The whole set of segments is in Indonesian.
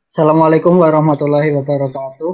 Assalamualaikum warahmatullahi wabarakatuh.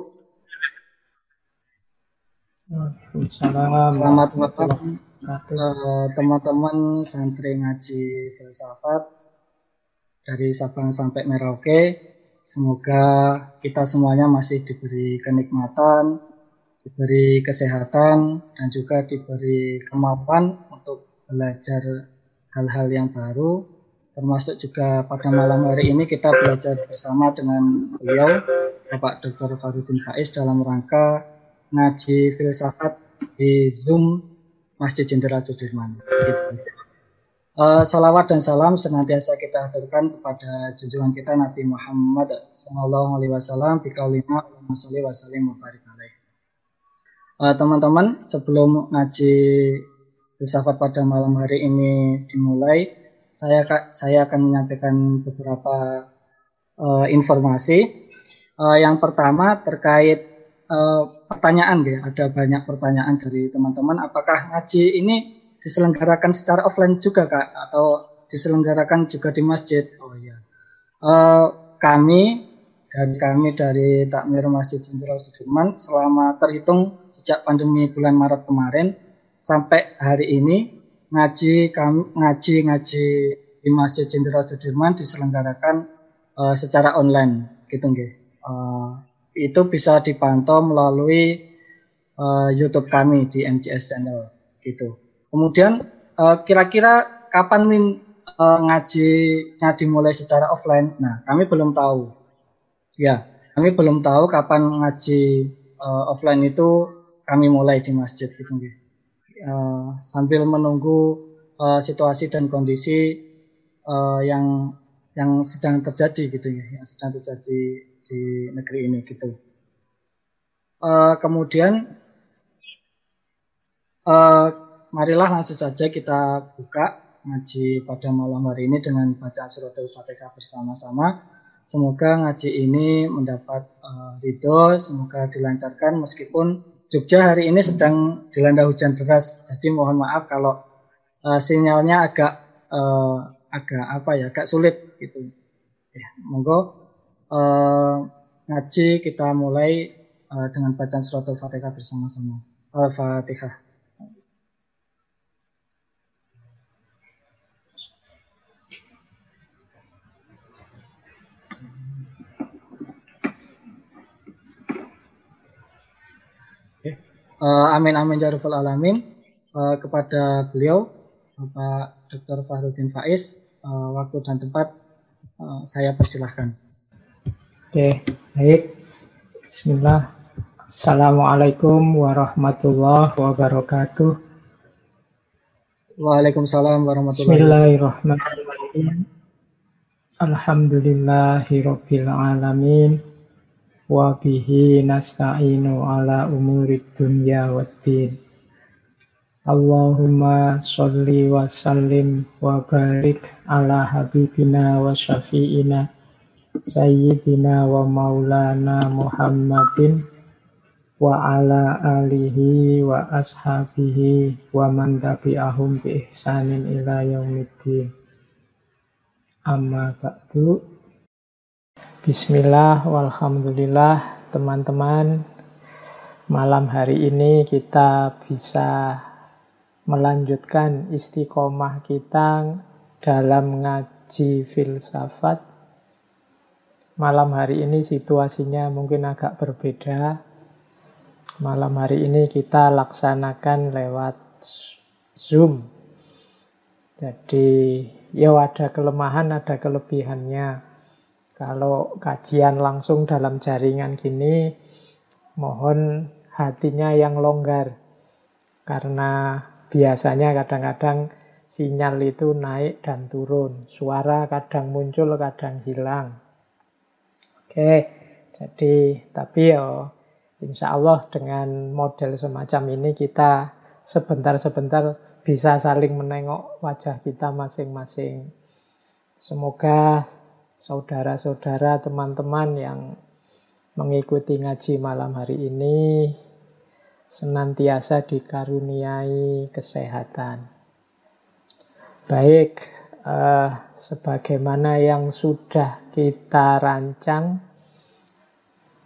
Waalaikumsalam Selamat malam warahmatullahi wabarakatuh. teman-teman santri ngaji filsafat dari Sabang sampai Merauke. Semoga kita semuanya masih diberi kenikmatan, diberi kesehatan, dan juga diberi kemampuan untuk belajar hal-hal yang baru. Termasuk juga pada malam hari ini kita belajar bersama dengan beliau, Bapak Dr. Farudin Faiz, dalam rangka ngaji filsafat di Zoom Masjid Jenderal Sudirman. Gitu. Salawat dan salam senantiasa kita haturkan kepada junjungan kita Nabi Muhammad Sallallahu Alaihi Wasallam. Bikaulina Masali Wasallim Mubarak alaih. Teman-teman, sebelum ngaji filsafat pada malam hari ini dimulai, saya akan menyampaikan beberapa informasi. Yang pertama terkait pertanyaan, ya. Ada banyak pertanyaan dari teman-teman. Apakah ngaji ini diselenggarakan secara offline juga, Kak, atau diselenggarakan juga di masjid? Oh iya. Uh, kami dari Takmir Masjid Jenderal Sudirman selama terhitung sejak pandemi bulan Maret kemarin sampai hari ini ngaji di Masjid Jenderal Sudirman diselenggarakan secara online gitu nggih. Itu bisa dipantau melalui YouTube kami di MCS Channel gitu. Kemudian kira-kira kapan ngajinya dimulai secara offline? Nah, kami belum tahu. Ya, kami belum tahu kapan ngaji offline itu kami mulai di masjid gitu. Sambil menunggu situasi dan kondisi yang sedang terjadi gitu ya, yang sedang terjadi di negeri ini gitu. Kemudian marilah langsung saja kita buka ngaji pada malam hari ini dengan bacaan surat Al-Fatihah bersama-sama. Semoga ngaji ini mendapat ridho, semoga dilancarkan meskipun Jogja hari ini sedang dilanda hujan deras. Jadi mohon maaf kalau sinyalnya agak sulit gitu. Ya, monggo ngaji kita mulai dengan bacaan surat Al-Fatihah bersama-sama. Al-Fatihah. Amin amin ya rabbal alamin. Kepada beliau Bapak Dr. Farudin Faiz, waktu dan tempat saya persilahkan. Oke, baik. Bismillah. Assalamualaikum warahmatullahi wabarakatuh. Waalaikumsalam warahmatullahi wabarakatuh. Bismillahirrahmanirrahim. Alhamdulillahirabbil alamin. Wa bihi nasta'inu ala umurid dunya waddin. Allahumma sholli wa sallim wa barik ala habibina wa syafi'ina Sayyidina wa maulana Muhammadin wa ala alihi wa ashabihi wa man tabi'ahum bi ihsanin ila yaumiddin. Amma ba'du. Bismillah walhamdulillah, teman-teman. Malam hari ini kita bisa melanjutkan istiqomah kita dalam ngaji filsafat. Malam hari ini situasinya mungkin agak berbeda. Malam hari ini kita laksanakan lewat Zoom. Jadi ya ada kelemahan, ada kelebihannya. Kalau kajian langsung dalam jaringan gini, mohon hatinya yang longgar. Karena biasanya kadang-kadang sinyal itu naik dan turun. Suara kadang muncul, kadang hilang. Oke, jadi tapi ya insya Allah dengan model semacam ini kita sebentar-sebentar bisa saling menengok wajah kita masing-masing. Semoga saudara-saudara, teman-teman yang mengikuti ngaji malam hari ini senantiasa dikaruniai kesehatan. Baik, sebagaimana yang sudah kita rancang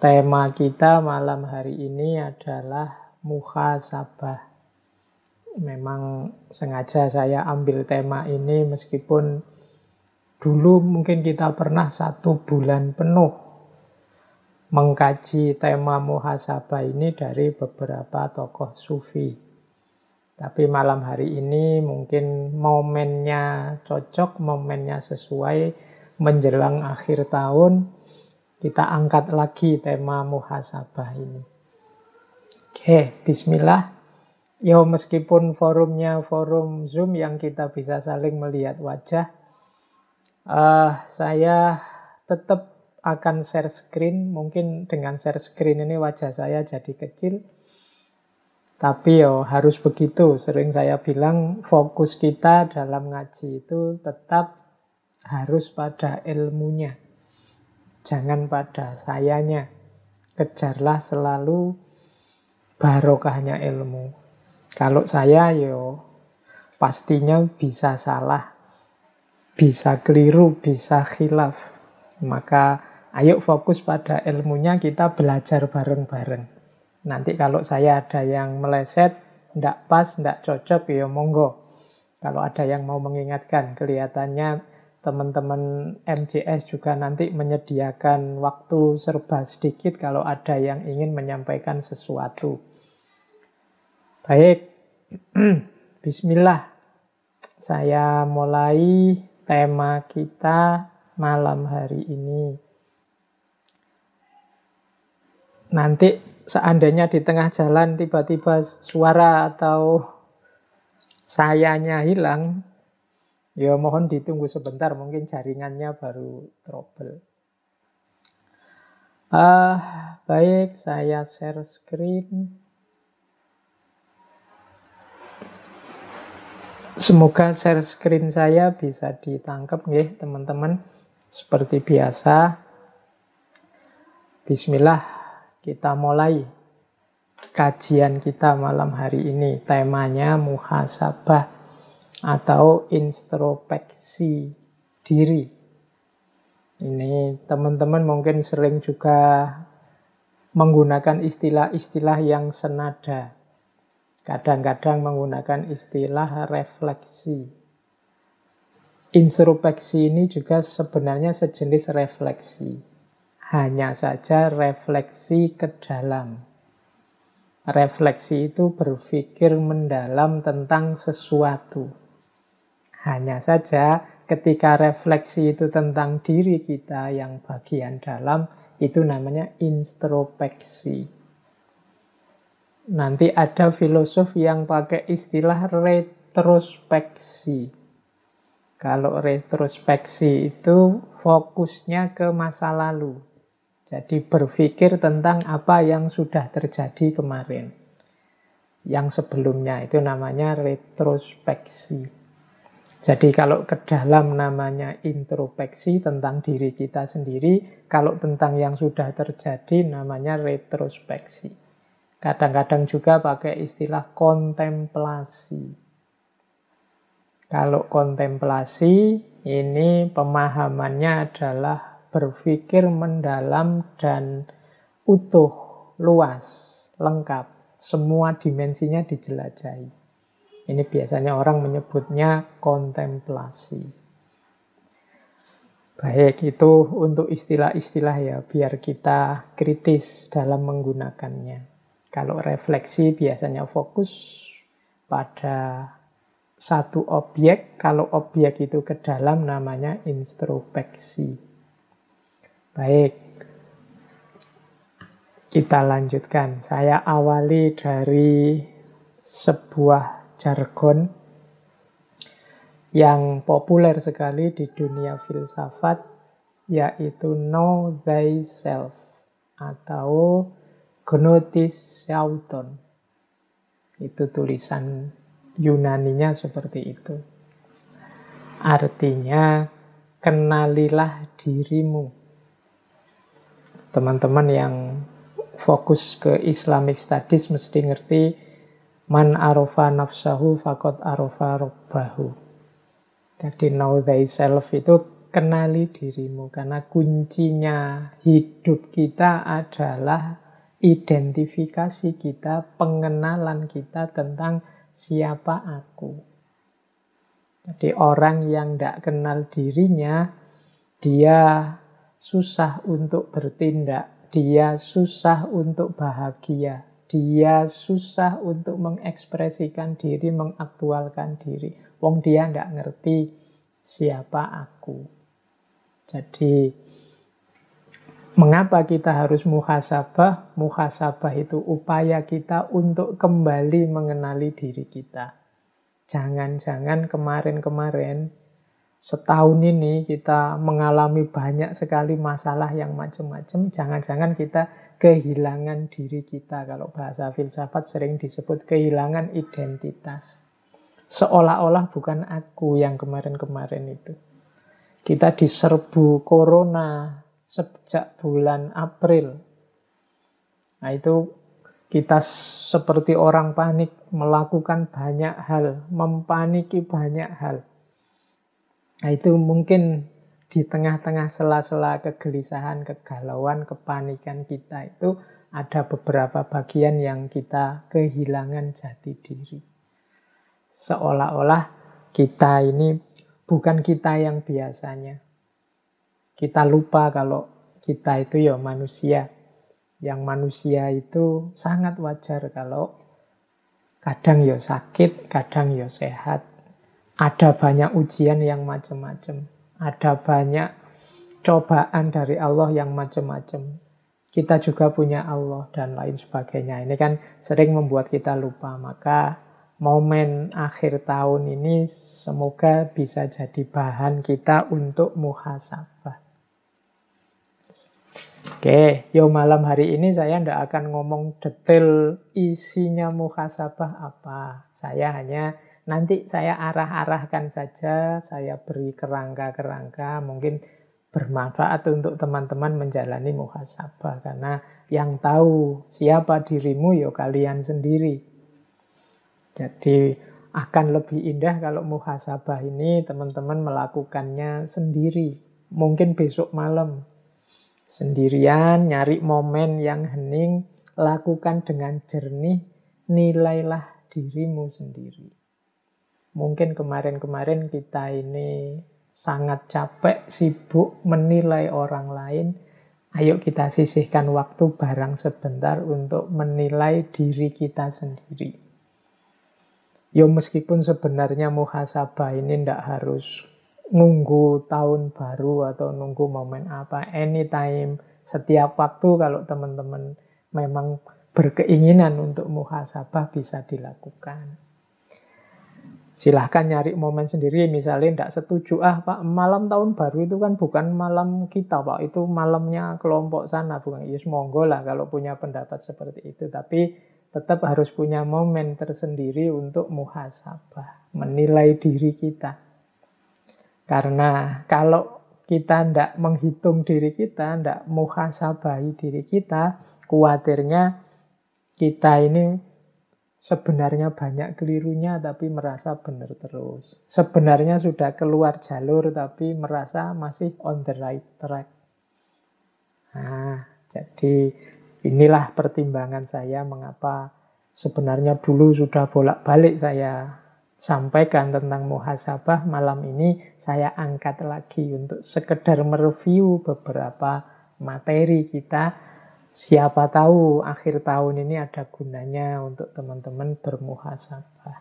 tema kita malam hari ini adalah muhasabah. Memang sengaja saya ambil tema ini meskipun dulu mungkin kita pernah 1 bulan penuh mengkaji tema muhasabah ini dari beberapa tokoh sufi. Tapi malam hari ini mungkin momennya cocok, momennya sesuai, menjelang akhir tahun, kita angkat lagi tema muhasabah ini. Oke, bismillah. Ya meskipun forumnya forum Zoom yang kita bisa saling melihat wajah, saya tetap akan share screen. Mungkin dengan share screen ini wajah saya jadi kecil. Tapi harus begitu. Sering saya bilang fokus kita dalam ngaji itu tetap harus pada ilmunya. Jangan pada sayanya. Kejarlah selalu barokahnya ilmu. Kalau saya pastinya bisa salah, bisa keliru, bisa khilaf. Maka ayo fokus pada ilmunya, kita belajar bareng-bareng. Nanti kalau saya ada yang meleset, ndak pas, ndak cocok, monggo. Kalau ada yang mau mengingatkan, kelihatannya teman-teman MJS juga nanti menyediakan waktu serba sedikit kalau ada yang ingin menyampaikan sesuatu. Baik, bismillah. Saya mulai tema kita malam hari ini. Nanti seandainya di tengah jalan tiba-tiba suara atau sayanya hilang, mohon ditunggu sebentar, mungkin jaringannya baru trouble. Baik, saya share screen. Semoga share screen saya bisa ditangkap ya teman-teman. Seperti biasa, bismillah, kita mulai kajian kita malam hari ini. Temanya muhasabah atau introspeksi diri. Ini teman-teman mungkin sering juga menggunakan istilah-istilah yang senada. Kadang-kadang menggunakan istilah refleksi. Introspeksi ini juga sebenarnya sejenis refleksi. Hanya saja refleksi ke dalam. Refleksi itu berpikir mendalam tentang sesuatu. Hanya saja ketika refleksi itu tentang diri kita yang bagian dalam, itu namanya introspeksi. Nanti ada filosof yang pakai istilah retrospeksi. Kalau retrospeksi itu fokusnya ke masa lalu. Jadi berpikir tentang apa yang sudah terjadi kemarin. Yang sebelumnya itu namanya retrospeksi. Jadi kalau ke dalam namanya introspeksi tentang diri kita sendiri. Kalau tentang yang sudah terjadi namanya retrospeksi. Kadang-kadang juga pakai istilah kontemplasi. Kalau kontemplasi ini pemahamannya adalah berpikir mendalam dan utuh, luas, lengkap. Semua dimensinya dijelajahi. Ini biasanya orang menyebutnya kontemplasi. Baik, itu untuk istilah-istilah ya, biar kita kritis dalam menggunakannya. Kalau refleksi biasanya fokus pada satu objek. Kalau objek itu ke dalam namanya introspeksi. Baik, kita lanjutkan. Saya awali dari sebuah jargon yang populer sekali di dunia filsafat, yaitu know thyself atau gnosis auton. Itu tulisan Yunaninya seperti itu. Artinya, kenalilah dirimu. Teman-teman yang fokus ke Islamic Studies mesti ngerti man arofa nafsahu faqad arofa rabbahu. Jadi know thyself itu kenali dirimu. Karena kuncinya hidup kita adalah identifikasi kita, pengenalan kita tentang siapa aku. Jadi orang yang tidak kenal dirinya, dia susah untuk bertindak, dia susah untuk bahagia, dia susah untuk mengekspresikan diri, mengaktualkan diri. Wong dia tidak ngerti siapa aku. Jadi mengapa kita harus muhasabah? Muhasabah itu upaya kita untuk kembali mengenali diri kita. Jangan-jangan kemarin-kemarin, setahun ini kita mengalami banyak sekali masalah yang macam-macam. Jangan-jangan kita kehilangan diri kita. Kalau bahasa filsafat sering disebut kehilangan identitas. Seolah-olah bukan aku yang kemarin-kemarin itu. Kita diserbu corona sejak bulan April. Nah itu kita seperti orang panik, melakukan banyak hal, mempaniki banyak hal. Nah itu mungkin di tengah-tengah sela-sela kegelisahan, kegalauan, kepanikan kita itu ada beberapa bagian yang kita kehilangan jati diri. Seolah-olah kita ini bukan kita yang biasanya. Kita lupa kalau kita itu ya manusia. Yang manusia itu sangat wajar kalau kadang ya sakit, kadang ya sehat. Ada banyak ujian yang macam-macam. Ada banyak cobaan dari Allah yang macam-macam. Kita juga punya Allah dan lain sebagainya. Ini kan sering membuat kita lupa. Maka momen akhir tahun ini semoga bisa jadi bahan kita untuk muhasabah. Oke, yo malam hari ini saya tidak akan ngomong detail isinya muhasabah apa. Saya hanya nanti saya arah-arahkan saja, saya beri kerangka-kerangka, mungkin bermanfaat untuk teman-teman menjalani muhasabah. Karena yang tahu siapa dirimu yo kalian sendiri. Jadi akan lebih indah kalau muhasabah ini teman-teman melakukannya sendiri. Mungkin besok malam. Sendirian, nyari momen yang hening, lakukan dengan jernih, nilailah dirimu sendiri. Mungkin kemarin-kemarin kita ini sangat capek, sibuk menilai orang lain. Ayo kita sisihkan waktu barang sebentar untuk menilai diri kita sendiri. Yo meskipun sebenarnya muhasabah ini tidak harus nunggu tahun baru atau nunggu momen apa, anytime, setiap waktu kalau teman-teman memang berkeinginan untuk muhasabah bisa dilakukan. Silahkan nyari momen sendiri, misalnya tidak setuju, Pak, malam tahun baru itu kan bukan malam kita, Pak, itu malamnya kelompok sana, bukan. Yes, monggo lah kalau punya pendapat seperti itu, tapi tetap harus punya momen tersendiri untuk muhasabah, menilai diri kita. Karena kalau kita tidak menghitung diri kita, tidak muhasabahi diri kita, khawatirnya kita ini sebenarnya banyak kelirunya tapi merasa benar terus. Sebenarnya sudah keluar jalur tapi merasa masih on the right track. Nah, jadi inilah pertimbangan saya mengapa sebenarnya dulu sudah bolak-balik saya sampaikan tentang muhasabah. Malam ini saya angkat lagi untuk sekedar mereview beberapa materi kita. Siapa tahu akhir tahun ini ada gunanya untuk teman-teman bermuhasabah.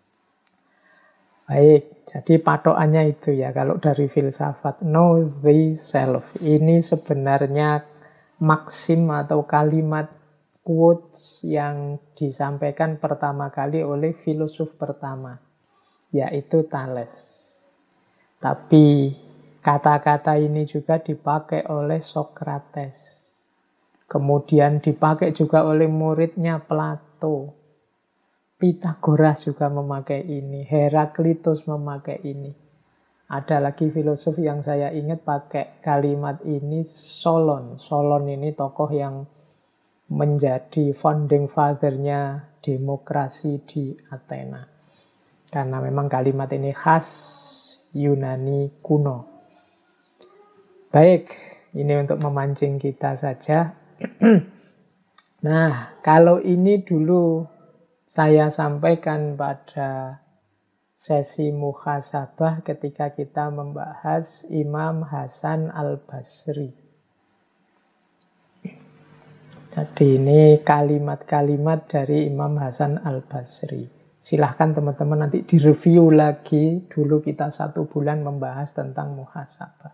Baik, jadi patokannya itu ya. Kalau dari filsafat, know thyself. Ini sebenarnya maksim atau kalimat quotes yang disampaikan pertama kali oleh filosof pertama, yaitu Thales. Tapi kata-kata ini juga dipakai oleh Socrates. Kemudian dipakai juga oleh muridnya Plato. Pythagoras juga memakai ini. Heraklitus memakai ini. Ada lagi filosof yang saya ingat pakai kalimat ini, Solon. Solon ini tokoh yang menjadi founding father-nya demokrasi di Athena. Karena memang kalimat ini khas Yunani kuno. Baik, ini untuk memancing kita saja. Nah, kalau ini dulu saya sampaikan pada sesi muhasabah ketika kita membahas Imam Hasan Al-Basri. Jadi ini kalimat-kalimat dari Imam Hasan Al-Basri. Silahkan teman-teman nanti direview lagi. Dulu kita 1 bulan membahas tentang muhasabah.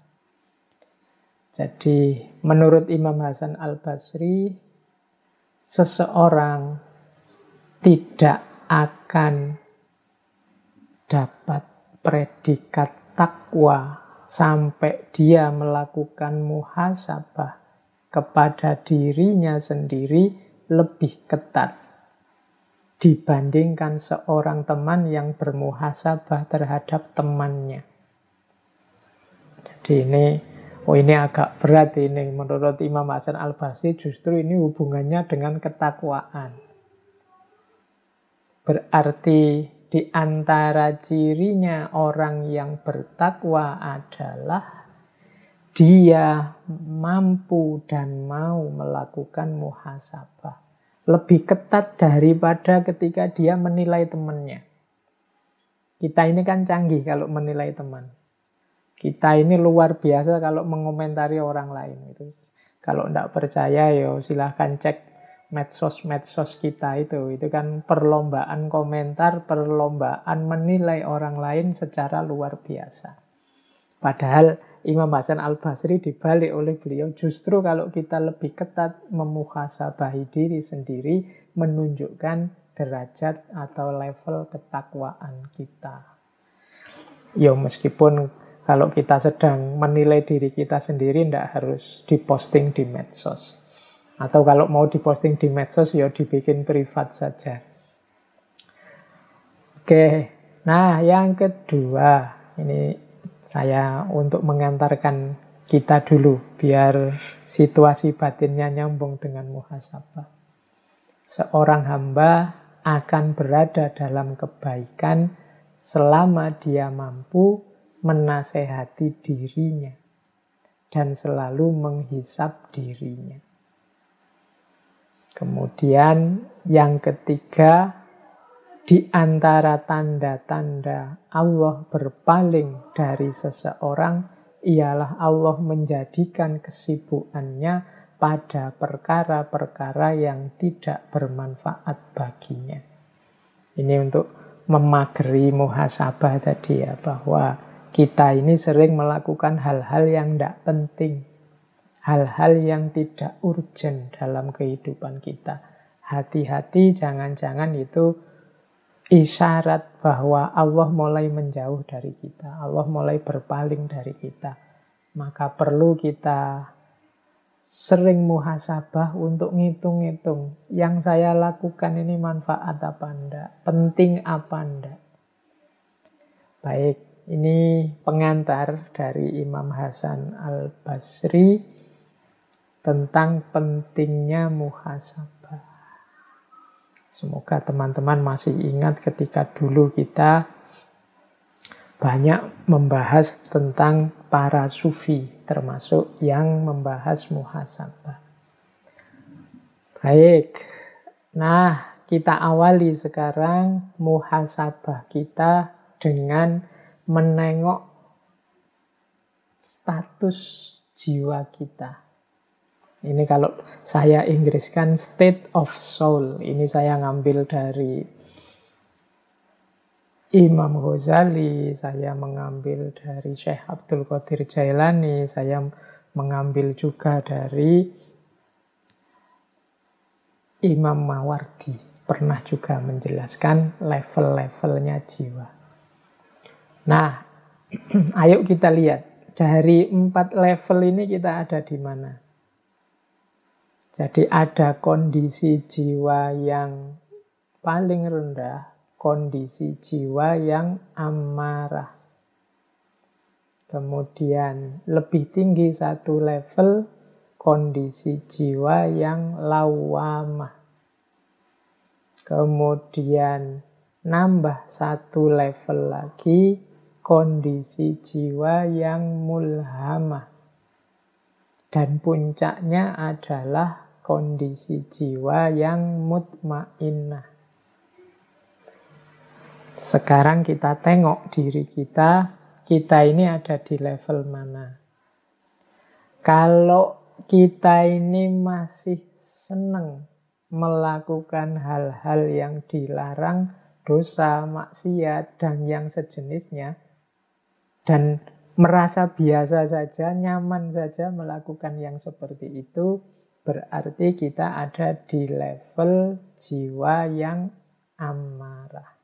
Jadi menurut Imam Hasan Al-Basri, seseorang tidak akan dapat predikat takwa sampai dia melakukan muhasabah kepada dirinya sendiri lebih ketat dibandingkan seorang teman yang bermuhasabah terhadap temannya. Jadi ini agak berat ini. Menurut Imam Hasan Al-Basri justru ini hubungannya dengan ketakwaan. Berarti di antara cirinya orang yang bertakwa adalah dia mampu dan mau melakukan muhasabah. Lebih ketat daripada ketika dia menilai temannya. Kita ini kan canggih kalau menilai teman. Kita ini luar biasa kalau mengomentari orang lain. Kalau tidak percaya, ya silahkan cek medsos-medsos kita itu. Itu kan perlombaan komentar, perlombaan menilai orang lain secara luar biasa. Padahal Imam Hasan Al-Basri dibalik oleh beliau, justru kalau kita lebih ketat memuhasabahi diri sendiri, menunjukkan derajat atau level ketakwaan kita. Ya meskipun kalau kita sedang menilai diri kita sendiri, tidak harus diposting di medsos. Atau kalau mau diposting di medsos, ya dibikin privat saja. Oke, nah yang kedua, ini saya untuk mengantarkan kita dulu, biar situasi batinnya nyambung dengan muhasabah. Seorang hamba akan berada dalam kebaikan selama dia mampu menasehati dirinya dan selalu menghisap dirinya. Kemudian yang ketiga, di antara tanda-tanda Allah berpaling dari seseorang ialah Allah menjadikan kesibukannya pada perkara-perkara yang tidak bermanfaat baginya. Ini untuk memageri muhasabah tadi ya, bahwa kita ini sering melakukan hal-hal yang tidak penting, hal-hal yang tidak urgent dalam kehidupan kita. Hati-hati, jangan-jangan itu isyarat bahwa Allah mulai menjauh dari kita, Allah mulai berpaling dari kita. Maka perlu kita sering muhasabah untuk ngitung-ngitung, yang saya lakukan ini manfaat apa enggak, penting apa enggak. Baik, ini pengantar dari Imam Hasan Al-Basri tentang pentingnya muhasabah. Semoga teman-teman masih ingat ketika dulu kita banyak membahas tentang para sufi, termasuk yang membahas muhasabah. Baik, nah kita awali sekarang muhasabah kita dengan menengok status jiwa kita. Ini kalau saya Inggriskan state of soul. Ini saya ngambil dari Imam Ghazali, saya mengambil dari Syekh Abdul Qadir Jailani, saya mengambil juga dari Imam Mawardi. Pernah juga menjelaskan level-levelnya jiwa. Nah, ayo kita lihat. Dari 4 level ini kita ada di mana? Jadi ada kondisi jiwa yang paling rendah, kondisi jiwa yang amarah. Kemudian lebih tinggi 1 level, kondisi jiwa yang lawamah. Kemudian nambah 1 level lagi, kondisi jiwa yang mulhamah. Dan puncaknya adalah kondisi jiwa yang mutmainnah. Sekarang kita tengok diri kita ini ada di level mana. Kalau kita ini masih senang melakukan hal-hal yang dilarang, dosa, maksiat, dan yang sejenisnya, dan merasa biasa saja, nyaman saja melakukan yang seperti itu, berarti kita ada di level jiwa yang amarah.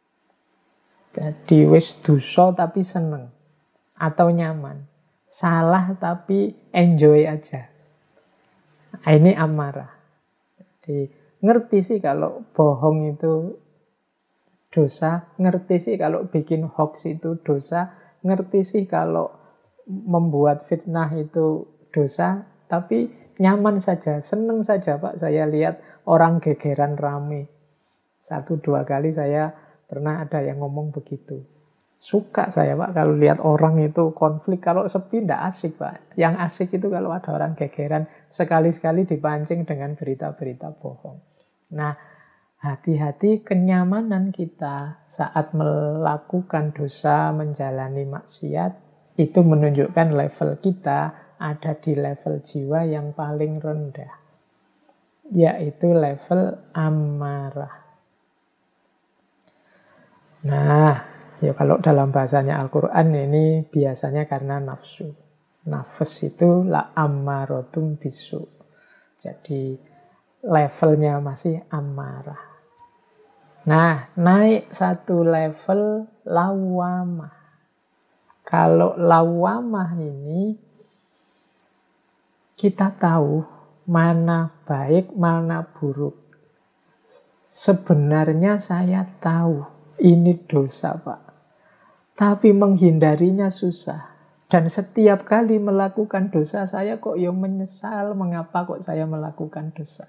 Jadi wis dosa tapi seneng atau nyaman, salah tapi enjoy aja. Nah, ini amarah. Jadi ngerti sih kalau bohong itu dosa, ngerti sih kalau bikin hoax itu dosa, ngerti sih kalau membuat fitnah itu dosa, tapi nyaman saja, seneng saja Pak. Saya lihat orang gegeran rame. 1-2 kali saya pernah ada yang ngomong begitu. Suka saya Pak kalau lihat orang itu konflik. Kalau sepi tidak asik Pak. Yang asik itu kalau ada orang gegeran, sekali-sekali dipancing dengan berita-berita bohong. Nah, hati-hati kenyamanan kita saat melakukan dosa, menjalani maksiat, itu menunjukkan level kita ada di level jiwa yang paling rendah, yaitu level amarah. Nah, ya kalau dalam bahasanya Al-Quran ini biasanya karena nafsu. Nafas itu la ammarotum bisu. Jadi levelnya masih amarah. Nah, naik satu level lawamah. Kalau lawamah ini kita tahu mana baik, mana buruk. Sebenarnya saya tahu ini dosa Pak, tapi menghindarinya susah. Dan setiap kali melakukan dosa saya kok ya menyesal, mengapa kok saya melakukan dosa.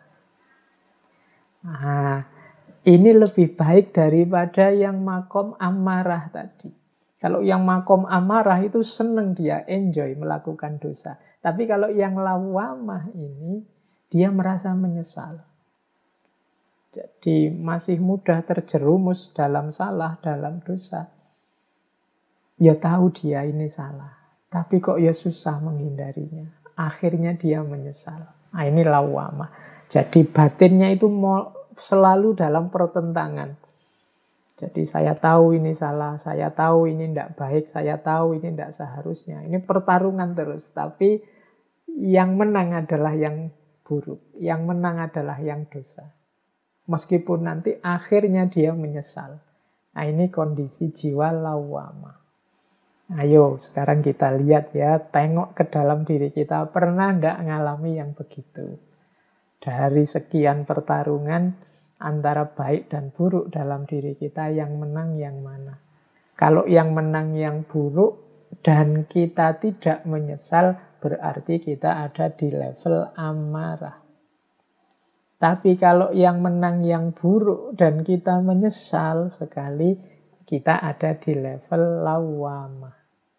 Nah, ini lebih baik daripada yang makom amarah tadi. Kalau yang makom amarah itu seneng dia, enjoy melakukan dosa. Tapi kalau yang lawamah ini, dia merasa menyesal. Jadi masih mudah terjerumus dalam salah, dalam dosa. Ya tahu dia ini salah, tapi kok ya susah menghindarinya. Akhirnya dia menyesal. Nah, ini lawamah. Jadi batinnya itu selalu dalam pertentangan. Jadi saya tahu ini salah, saya tahu ini tidak baik, saya tahu ini tidak seharusnya. Ini pertarungan terus, tapi yang menang adalah yang buruk, yang menang adalah yang dosa. Meskipun nanti akhirnya dia menyesal. Nah, ini kondisi jiwa lawamah. Ayo sekarang kita lihat ya, tengok ke dalam diri kita. Pernah enggak ngalami yang begitu? Dari sekian pertarungan antara baik dan buruk dalam diri kita, yang menang yang mana? Kalau yang menang yang buruk dan kita tidak menyesal, berarti kita ada di level amarah. Tapi kalau yang menang yang buruk dan kita menyesal sekali, kita ada di level lawamah.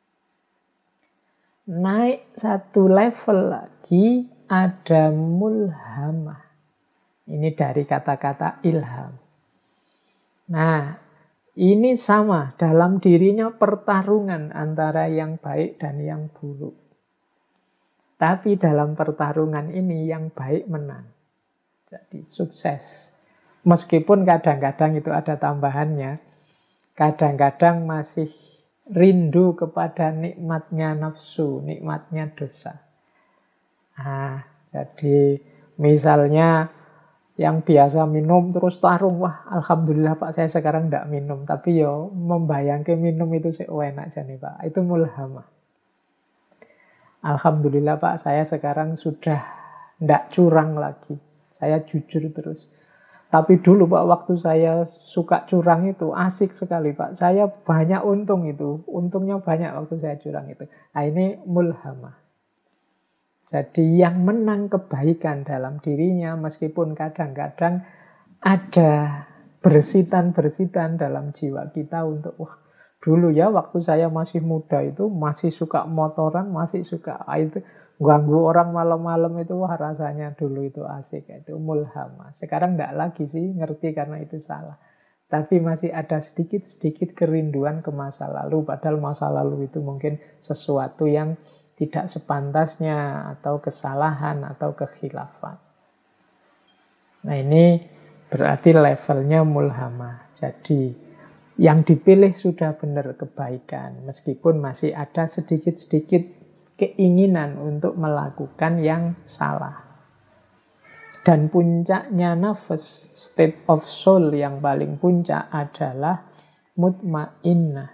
Naik satu level lagi ada mulhamah. Ini dari kata-kata ilham. Nah, ini sama dalam dirinya pertarungan antara yang baik dan yang buruk. Tapi dalam pertarungan ini yang baik menang. Jadi sukses. Meskipun kadang-kadang itu ada tambahannya. Kadang-kadang masih rindu kepada nikmatnya nafsu, nikmatnya dosa. Nah, jadi misalnya yang biasa minum terus tarung, wah alhamdulillah Pak saya sekarang tidak minum. Tapi yo membayangkan minum itu enak aja nih Pak. Itu mulhamah. Alhamdulillah Pak saya sekarang sudah tidak curang lagi. Saya jujur terus. Tapi dulu Pak, waktu saya suka curang itu, asik sekali Pak. Saya banyak untung itu. Untungnya banyak waktu saya curang itu. Nah, ini mulhamah. Jadi yang menang kebaikan dalam dirinya, meskipun kadang-kadang ada bersitan-bersitan dalam jiwa kita untuk, wah dulu ya waktu saya masih muda itu, masih suka motoran, masih suka itu. Ganggu orang malam-malam itu wah rasanya dulu itu asik, itu mulhamah. Sekarang enggak lagi sih, ngerti karena itu salah. Tapi masih ada sedikit-sedikit kerinduan ke masa lalu, padahal masa lalu itu mungkin sesuatu yang tidak sepantasnya, atau kesalahan, atau kekhilafan. Nah ini berarti levelnya mulhamah. Jadi yang dipilih sudah benar kebaikan, meskipun masih ada sedikit-sedikit keinginan untuk melakukan yang salah. Dan puncaknya nafas, state of soul yang paling puncak adalah mutmainnah.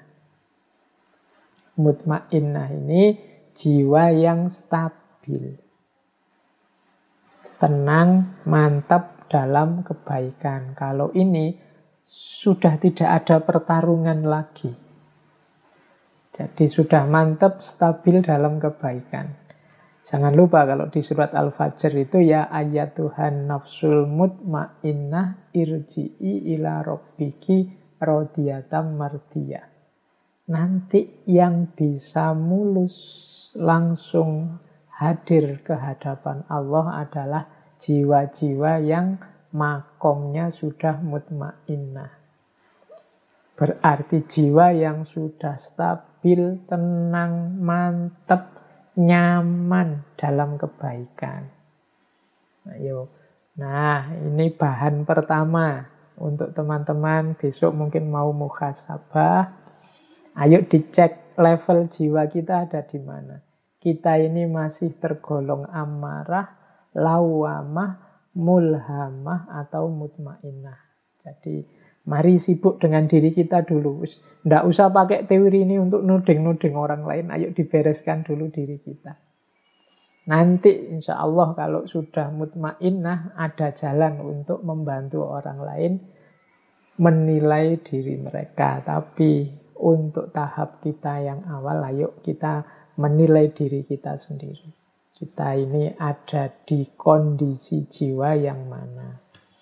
Mutmainnah ini jiwa yang stabil, tenang, mantap dalam kebaikan. Kalau ini sudah tidak ada pertarungan lagi. Jadi sudah mantap, stabil dalam kebaikan. Jangan lupa kalau di surat Al-Fajr itu ya ayatuhan nafsul mutmainnah irji'i ila rabbiki radiyatan mardiyah. Nanti yang bisa mulus langsung hadir ke hadapan Allah adalah jiwa-jiwa yang makomnya sudah mutmainnah. Berarti jiwa yang sudah stabil, tenang, mantap, nyaman dalam kebaikan. Ayo. Nah, ini bahan pertama untuk teman-teman besok mungkin mau muhasabah. Ayo dicek level jiwa kita ada di mana. Kita ini masih tergolong amarah, lawamah, mulhamah, atau mutmainnah. Jadi mari sibuk dengan diri kita dulu. Nggak usah pakai teori ini untuk nuding-nuding orang lain. Ayo dibereskan dulu diri kita. Nanti insya Allah kalau sudah mutmainnah, ada jalan untuk membantu orang lain menilai diri mereka. Tapi untuk tahap kita yang awal, ayo kita menilai diri kita sendiri. Kita ini ada di kondisi jiwa yang mana.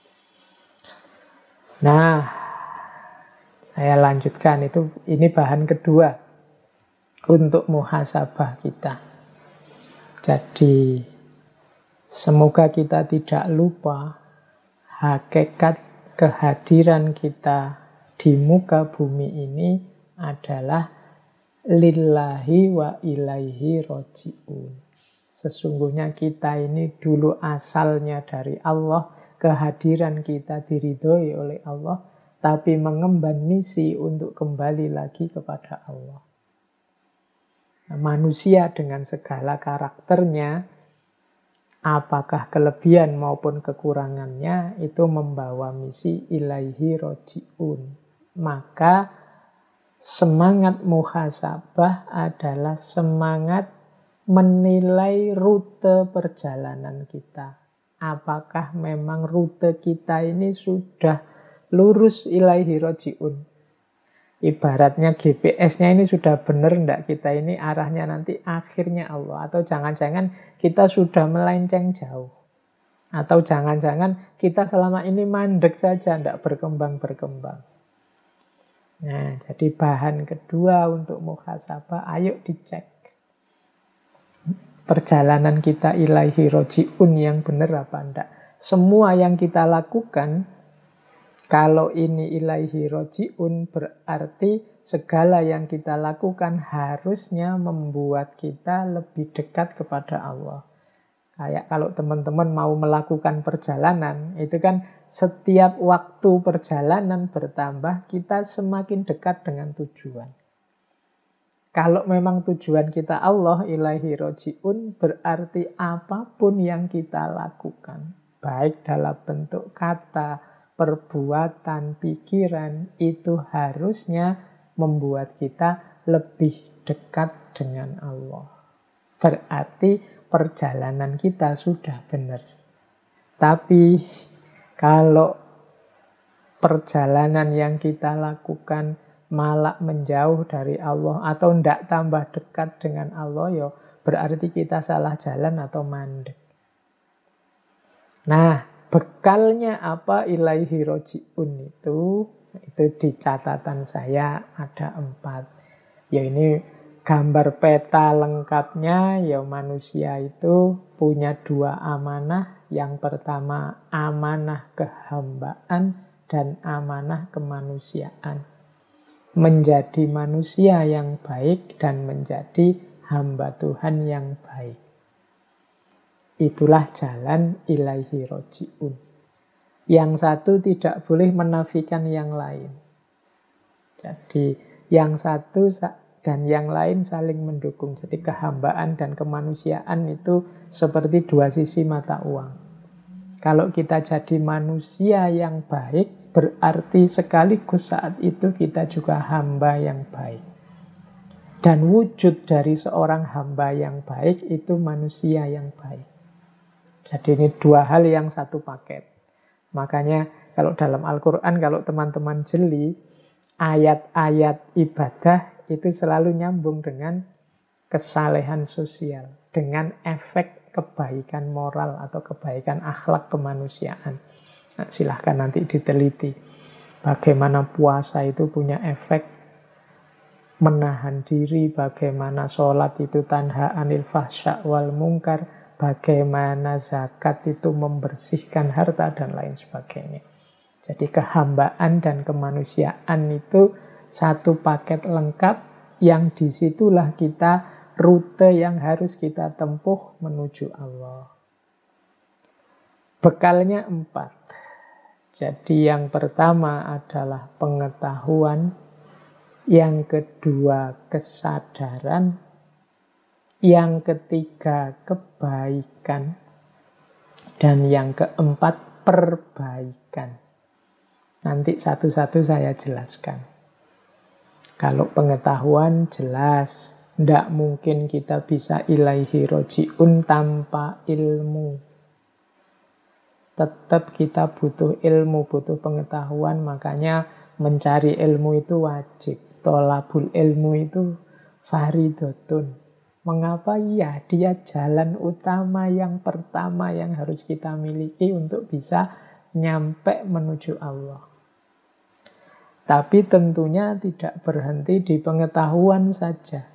Nah, saya lanjutkan ini bahan kedua untuk muhasabah kita. Jadi semoga kita tidak lupa hakikat kehadiran kita di muka bumi ini adalah lillahi wa ilaihi roji'un. Sesungguhnya kita ini dulu asalnya dari Allah, kehadiran kita diridhoi oleh Allah, tapi mengemban misi untuk kembali lagi kepada Allah. Nah, manusia dengan segala karakternya, apakah kelebihan maupun kekurangannya, itu membawa misi ilaihi roji'un. Maka semangat muhasabah adalah semangat menilai rute perjalanan kita. Apakah memang rute kita ini sudah lurus ilaihi roji'un? Ibaratnya GPS-nya ini sudah benar enggak, kita ini arahnya nanti akhirnya Allah. Atau jangan-jangan kita sudah melenceng jauh. Atau jangan-jangan kita selama ini mandek saja, enggak berkembang-berkembang. Nah, jadi bahan kedua untuk muhasabah, ayo dicek perjalanan kita ilaihi roji'un yang benar apa enggak. Semua yang kita lakukan, kalau ini ilaihi roji'un, berarti segala yang kita lakukan harusnya membuat kita lebih dekat kepada Allah. Kayak kalau teman-teman mau melakukan perjalanan, itu kan setiap waktu perjalanan bertambah, kita semakin dekat dengan tujuan. Kalau memang tujuan kita Allah, ilaihi roji'un, berarti apapun yang kita lakukan, baik dalam bentuk kata, perbuatan, pikiran, itu harusnya membuat kita lebih dekat dengan Allah. Berarti perjalanan kita sudah benar. Tapi kalau perjalanan yang kita lakukan malah menjauh dari Allah atau tidak tambah dekat dengan Allah, ya berarti kita salah jalan atau mandek. Nah, bekalnya apa ilaihi roji'un itu di catatan saya ada 4. Ya ini gambar peta lengkapnya ya manusia itu punya dua amanah. Yang pertama amanah kehambaan dan amanah kemanusiaan. Menjadi manusia yang baik dan menjadi hamba Tuhan yang baik. Itulah jalan ilaihi roji'un. Yang satu tidak boleh menafikan yang lain. Jadi yang satu dan yang lain saling mendukung. Jadi kehambaan dan kemanusiaan itu seperti dua sisi mata uang. Kalau kita jadi manusia yang baik, berarti sekaligus saat itu kita juga hamba yang baik. Dan wujud dari seorang hamba yang baik itu manusia yang baik. Jadi ini dua hal yang satu paket. Makanya kalau dalam Al-Quran, kalau teman-teman jeli, ayat-ayat ibadah itu selalu nyambung dengan kesalehan sosial, dengan efek kebaikan moral atau kebaikan akhlak kemanusiaan. Nah, silahkan nanti diteliti bagaimana puasa itu punya efek menahan diri, bagaimana sholat itu tanha anil fahsya wal mungkar, bagaimana zakat itu membersihkan harta dan lain sebagainya. Jadi kehambaan dan kemanusiaan itu satu paket lengkap yang disitulah kita rute yang harus kita tempuh menuju Allah. Bekalnya 4. Jadi yang pertama adalah pengetahuan, yang kedua kesadaran, yang ketiga kebaikan, dan yang keempat perbaikan. Nanti satu-satu saya jelaskan. Kalau pengetahuan jelas, tidak mungkin kita bisa ilaihi roji'un tanpa ilmu. Tetap kita butuh ilmu, butuh pengetahuan, makanya mencari ilmu itu wajib. Tolabul ilmu itu fardhotun. Mengapa? Ya, dia jalan utama yang pertama yang harus kita miliki untuk bisa nyampe menuju Allah. Tapi tentunya tidak berhenti di pengetahuan saja.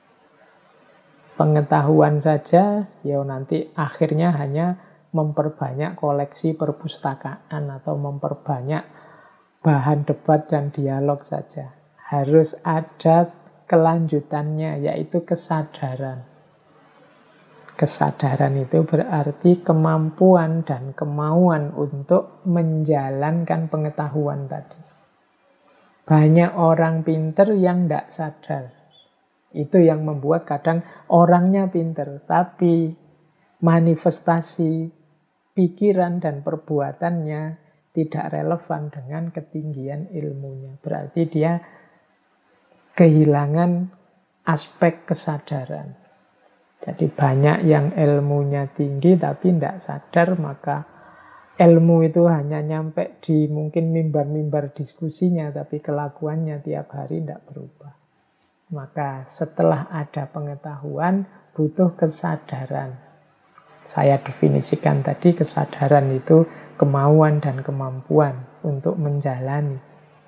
Pengetahuan saja, ya nanti akhirnya hanya memperbanyak koleksi perpustakaan atau memperbanyak bahan debat dan dialog saja. Harus ada kelanjutannya, yaitu kesadaran. Kesadaran itu berarti kemampuan dan kemauan untuk menjalankan pengetahuan tadi. Banyak orang pinter yang tidak sadar. Itu yang membuat kadang orangnya pinter, tapi manifestasi pikiran dan perbuatannya tidak relevan dengan ketinggian ilmunya. Berarti dia kehilangan aspek kesadaran. Jadi banyak yang ilmunya tinggi tapi tidak sadar, maka ilmu itu hanya nyampe di mungkin mimbar-mimbar diskusinya, tapi kelakuannya tiap hari tidak berubah. Maka setelah ada pengetahuan, butuh kesadaran. Saya definisikan tadi, kesadaran itu kemauan dan kemampuan untuk menjalani.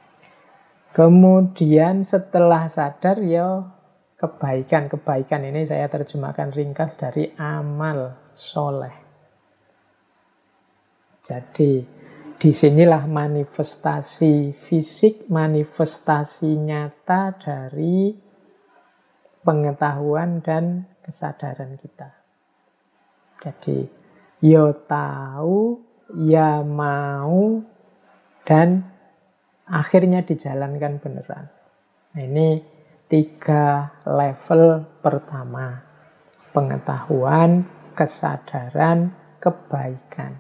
Kemudian setelah sadar, ya kebaikan. Kebaikan ini saya terjemahkan ringkas dari amal soleh. Jadi disinilah manifestasi fisik, manifestasi nyata dari pengetahuan dan kesadaran kita. Jadi ya tahu, ya mau, dan akhirnya dijalankan beneran. Nah, ini 3 level pertama. Pengetahuan, kesadaran, kebaikan.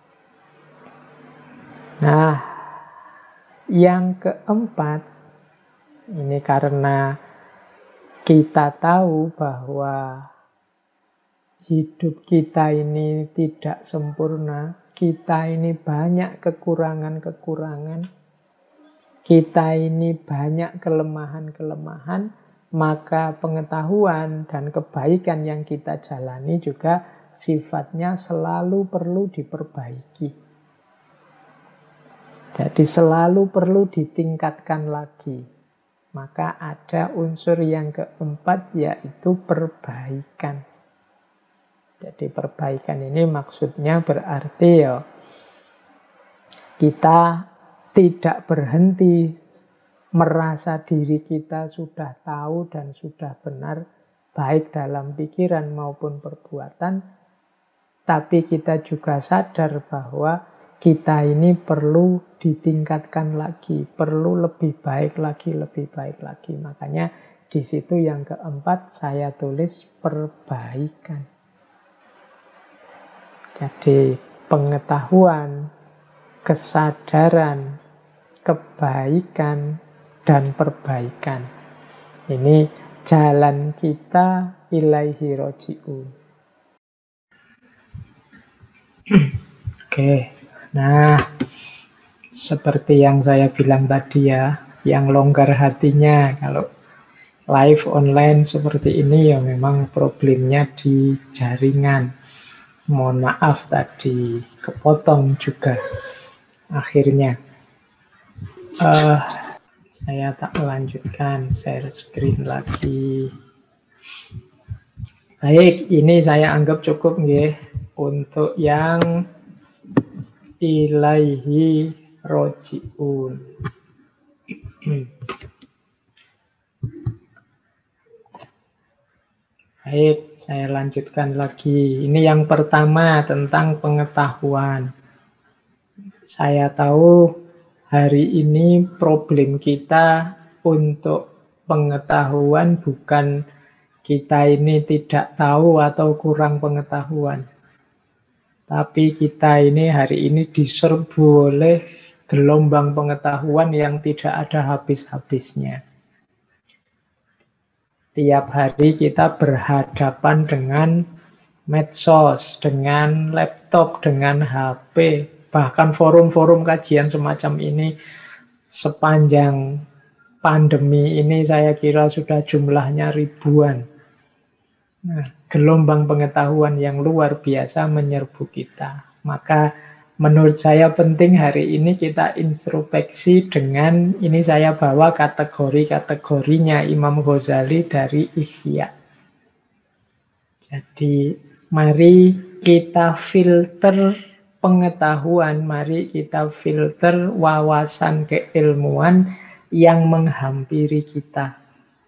Nah, yang keempat, ini karena kita tahu bahwa hidup kita ini tidak sempurna, kita ini banyak kekurangan-kekurangan, kita ini banyak kelemahan-kelemahan, maka pengetahuan dan kebaikan yang kita jalani juga sifatnya selalu perlu diperbaiki. Jadi selalu perlu ditingkatkan lagi. Maka ada unsur yang keempat, yaitu perbaikan. Jadi perbaikan ini maksudnya berarti ya kita tidak berhenti merasa diri kita sudah tahu dan sudah benar, baik dalam pikiran maupun perbuatan, tapi kita juga sadar bahwa kita ini perlu ditingkatkan lagi, perlu lebih baik lagi, lebih baik lagi. Makanya di situ yang keempat saya tulis perbaikan. Jadi pengetahuan, kesadaran, kebaikan, dan perbaikan. Ini jalan kita ilaihi roji'un. Oke, nah seperti yang saya bilang tadi ya, yang longgar hatinya kalau live online seperti ini ya memang problemnya di jaringan. Mohon maaf tadi kepotong juga akhirnya. Saya tak melanjutkan share screen lagi. Baik, ini saya anggap cukup nggih untuk yang ilaihi roji'un. Baik, saya lanjutkan lagi. Ini yang pertama tentang pengetahuan. Saya tahu hari ini problem kita untuk pengetahuan bukan kita ini tidak tahu atau kurang pengetahuan. Tapi kita ini hari ini diserbu oleh gelombang pengetahuan yang tidak ada habis-habisnya. Tiap hari kita berhadapan dengan medsos, dengan laptop, dengan HP, bahkan forum-forum kajian semacam ini sepanjang pandemi ini saya kira sudah jumlahnya ribuan. Nah, gelombang pengetahuan yang luar biasa menyerbu kita. Maka menurut saya penting hari ini kita introspeksi dengan, ini saya bawa kategori-kategorinya Imam Ghazali dari Ihya. Jadi mari kita filter pengetahuan, mari kita filter wawasan keilmuan yang menghampiri kita.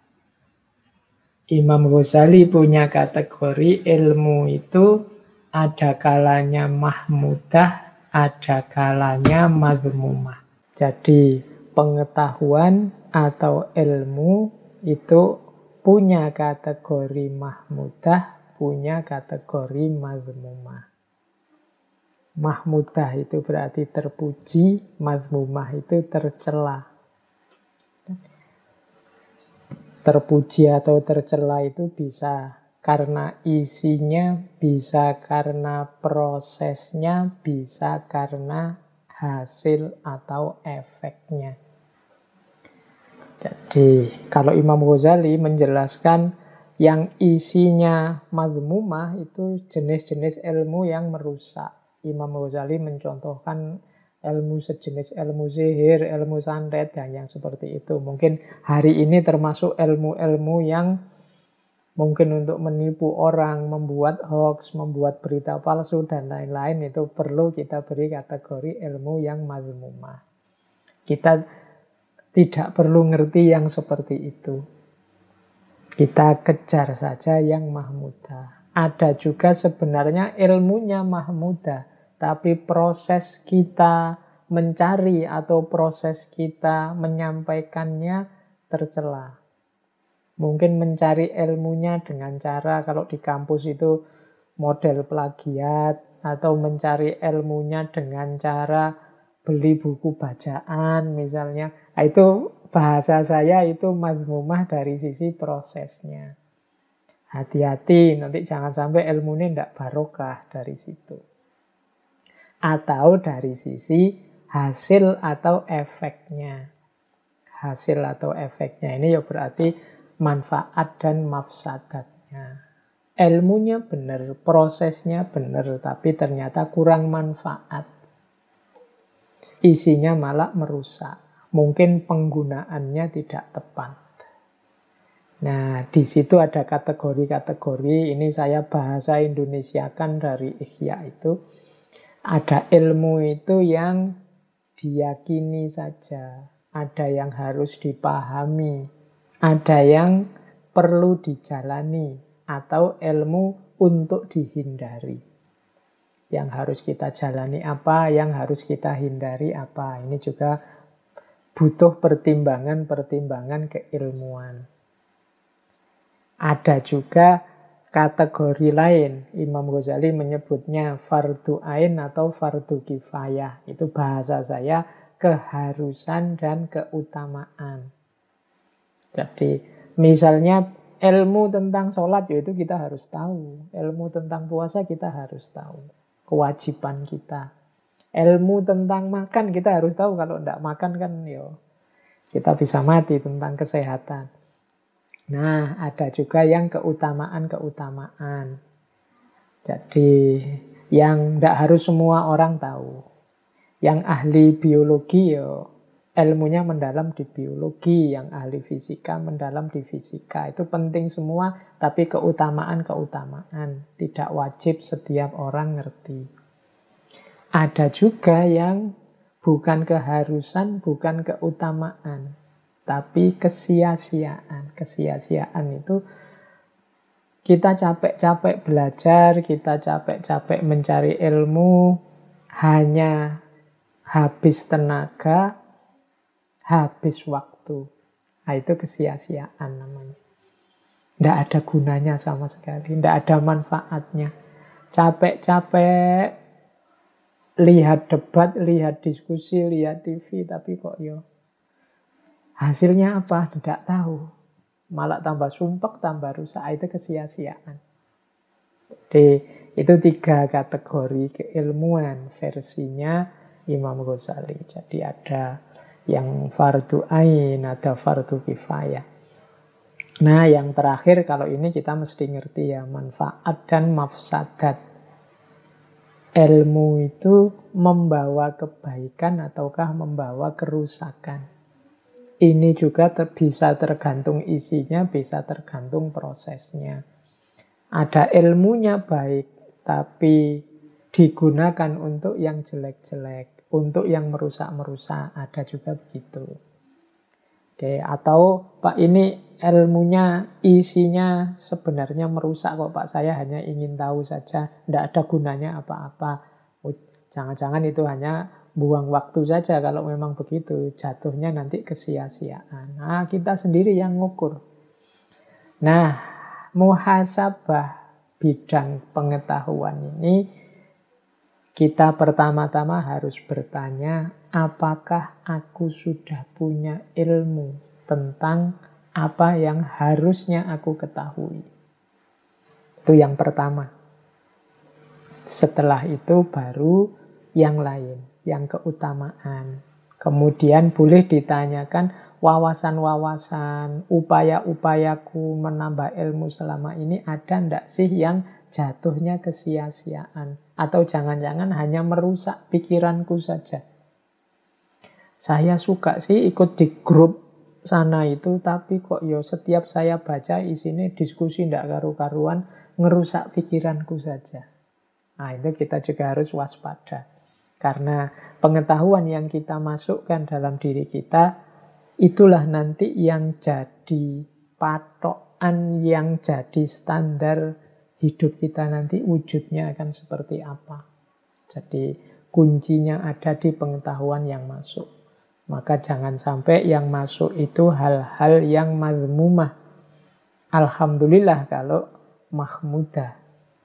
Imam Ghazali punya kategori ilmu itu ada kalanya mahmudah, ada kalanya madhmumah. Jadi pengetahuan atau ilmu itu punya kategori mahmudah, punya kategori madhmumah. Mahmudah itu berarti terpuji, madhmumah itu tercela. Terpuji atau tercela itu bisa karena isinya, bisa karena prosesnya, bisa karena hasil atau efeknya. Jadi kalau Imam Ghazali menjelaskan yang isinya madhmumah itu jenis-jenis ilmu yang merusak. Imam Ghazali mencontohkan ilmu sejenis ilmu sihir, ilmu santet, dan yang seperti itu. Mungkin hari ini termasuk ilmu-ilmu yang mungkin untuk menipu orang, membuat hoax, membuat berita palsu, dan lain-lain itu perlu kita beri kategori ilmu yang madhmumah. Kita tidak perlu ngerti yang seperti itu. Kita kejar saja yang mahmudah. Ada juga sebenarnya ilmunya mahmudah, tapi proses kita mencari atau proses kita menyampaikannya tercela. Mungkin mencari ilmunya dengan cara kalau di kampus itu model plagiat, atau mencari ilmunya dengan cara beli buku bacaan misalnya. Nah, itu bahasa saya itu madhmumah dari sisi prosesnya. Hati-hati, nanti jangan sampai ilmunya tidak barokah dari situ. Atau dari sisi hasil atau efeknya. Hasil atau efeknya ini ya berarti manfaat dan mafsadatnya. Ilmunya benar, prosesnya benar, tapi ternyata kurang manfaat. Isinya malah merusak. Mungkin penggunaannya tidak tepat. Nah, di situ ada kategori-kategori. Ini saya bahasa Indonesiakan dari Ihya itu. Ada ilmu itu yang diyakini saja. Ada yang harus dipahami. Ada yang perlu dijalani. Atau ilmu untuk dihindari. Yang harus kita jalani apa, yang harus kita hindari apa. Ini juga butuh pertimbangan-pertimbangan keilmuan. Ada juga kategori lain. Imam Ghazali menyebutnya fardu ain atau fardu kifayah. Itu bahasa saya, keharusan dan keutamaan. Jadi misalnya ilmu tentang sholat, yaitu kita harus tahu. Ilmu tentang puasa kita harus tahu. Kewajiban kita. Ilmu tentang makan kita harus tahu. Kalau tidak makan kan kita bisa mati, tentang kesehatan. Nah, ada juga yang keutamaan-keutamaan. Jadi, yang tidak harus semua orang tahu. Yang ahli biologi, ilmunya mendalam di biologi. Yang ahli fisika, mendalam di fisika. Itu penting semua, tapi keutamaan-keutamaan. Tidak wajib setiap orang ngerti. Ada juga yang bukan keharusan, bukan keutamaan. Tapi kesia-siaan. Kesia-siaan itu kita capek-capek belajar, kita capek-capek mencari ilmu, hanya habis tenaga, habis waktu. Nah, itu kesia-siaan namanya. Tidak ada gunanya sama sekali, tidak ada manfaatnya. Capek-capek lihat debat, lihat diskusi, lihat TV, tapi kok hasilnya apa? Tidak tahu. Malah tambah sumpek, tambah rusak. Itu kesia-siaan. Jadi itu 3 kategori keilmuan versinya Imam Ghazali. Jadi ada yang fardu ain, ada fardu kifayah. Nah, yang terakhir kalau ini kita mesti ngerti ya, manfaat dan mafsadat. Ilmu itu membawa kebaikan ataukah membawa kerusakan. Ini juga bisa tergantung isinya, bisa tergantung prosesnya. Ada ilmunya baik, tapi digunakan untuk yang jelek-jelek, untuk yang merusak-merusak. Ada juga begitu. Oke, atau Pak ini ilmunya, isinya sebenarnya merusak kok Pak. Saya hanya ingin tahu saja, tidak ada gunanya apa-apa. Jangan-jangan itu hanya buang waktu saja. Kalau memang begitu, jatuhnya nanti kesia-siaan. Nah, kita sendiri yang ngukur. Nah, muhasabah bidang pengetahuan ini, kita pertama-tama harus bertanya, apakah aku sudah punya ilmu tentang apa yang harusnya aku ketahui? Itu yang pertama. Setelah itu baru yang lain, yang keutamaan. Kemudian boleh ditanyakan wawasan-wawasan, upaya-upayaku menambah ilmu selama ini ada ndak sih yang jatuhnya kesia-siaan? Atau jangan-jangan hanya merusak pikiranku saja. Saya suka sih ikut di grup sana itu, tapi kok setiap saya baca isinya diskusi ndak karu-karuan, ngerusak pikiranku saja. Nah, itu kita juga harus waspada. Karena pengetahuan yang kita masukkan dalam diri kita, itulah nanti yang jadi patokan, yang jadi standar hidup kita nanti, wujudnya akan seperti apa. Jadi kuncinya ada di pengetahuan yang masuk. Maka jangan sampai yang masuk itu hal-hal yang mazmumah. Alhamdulillah kalau mahmudah.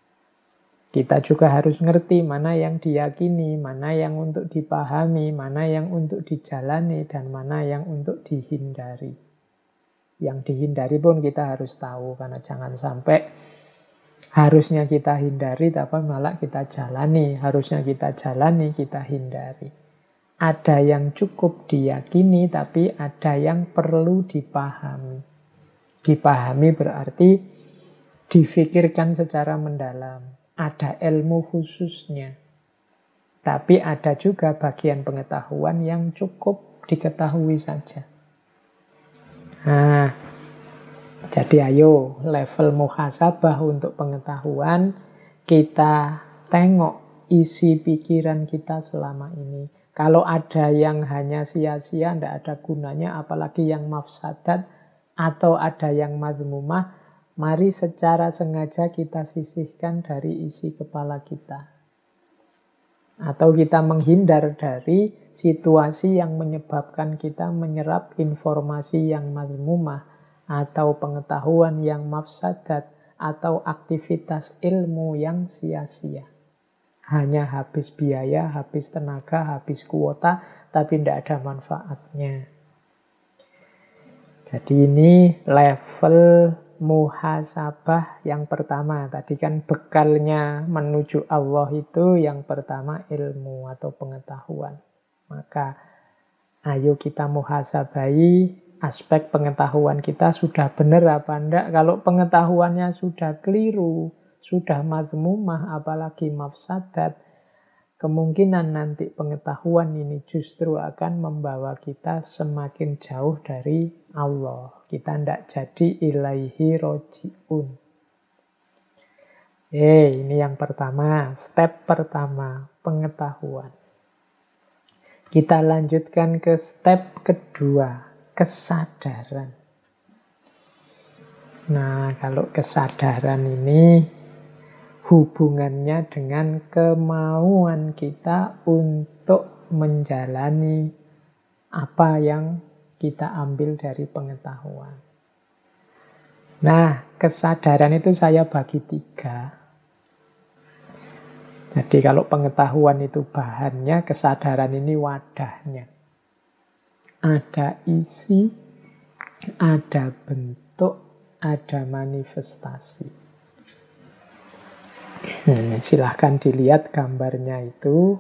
Kita juga harus ngerti mana yang diyakini, mana yang untuk dipahami, mana yang untuk dijalani, dan mana yang untuk dihindari. Yang dihindari pun kita harus tahu, karena jangan sampai harusnya kita hindari, tapi malah kita jalani. Harusnya kita jalani, kita hindari. Ada yang cukup diyakini, tapi ada yang perlu dipahami. Dipahami berarti difikirkan secara mendalam. Ada ilmu khususnya. Tapi ada juga bagian pengetahuan yang cukup diketahui saja. Nah, jadi ayo level muhasabah untuk pengetahuan, kita tengok isi pikiran kita selama ini. Kalau ada yang hanya sia-sia, tidak ada gunanya, apalagi yang mafsadat, atau ada yang mazmumah, mari secara sengaja kita sisihkan dari isi kepala kita. Atau kita menghindar dari situasi yang menyebabkan kita menyerap informasi yang mazmumah, atau pengetahuan yang mafsadat, atau aktivitas ilmu yang sia-sia. Hanya habis biaya, habis tenaga, habis kuota, tapi tidak ada manfaatnya. Jadi ini level muhasabah yang pertama. Tadi kan bekalnya menuju Allah itu yang pertama ilmu atau pengetahuan. Maka ayo kita muhasabai aspek pengetahuan kita sudah benar apa enggak. Kalau pengetahuannya sudah keliru, sudah mazmumah, apalagi mafsadat, kemungkinan nanti pengetahuan ini justru akan membawa kita semakin jauh dari Allah. Kita tidak jadi ilaihi roji'un. Ini yang pertama, step pertama, pengetahuan. Kita lanjutkan ke step kedua, kesadaran. Nah, kalau kesadaran ini hubungannya dengan kemauan kita untuk menjalani apa yang kita ambil dari pengetahuan. Nah, kesadaran itu saya bagi 3. Jadi kalau pengetahuan itu bahannya, kesadaran ini wadahnya. Ada isi, ada bentuk, ada manifestasi. Silahkan dilihat gambarnya itu.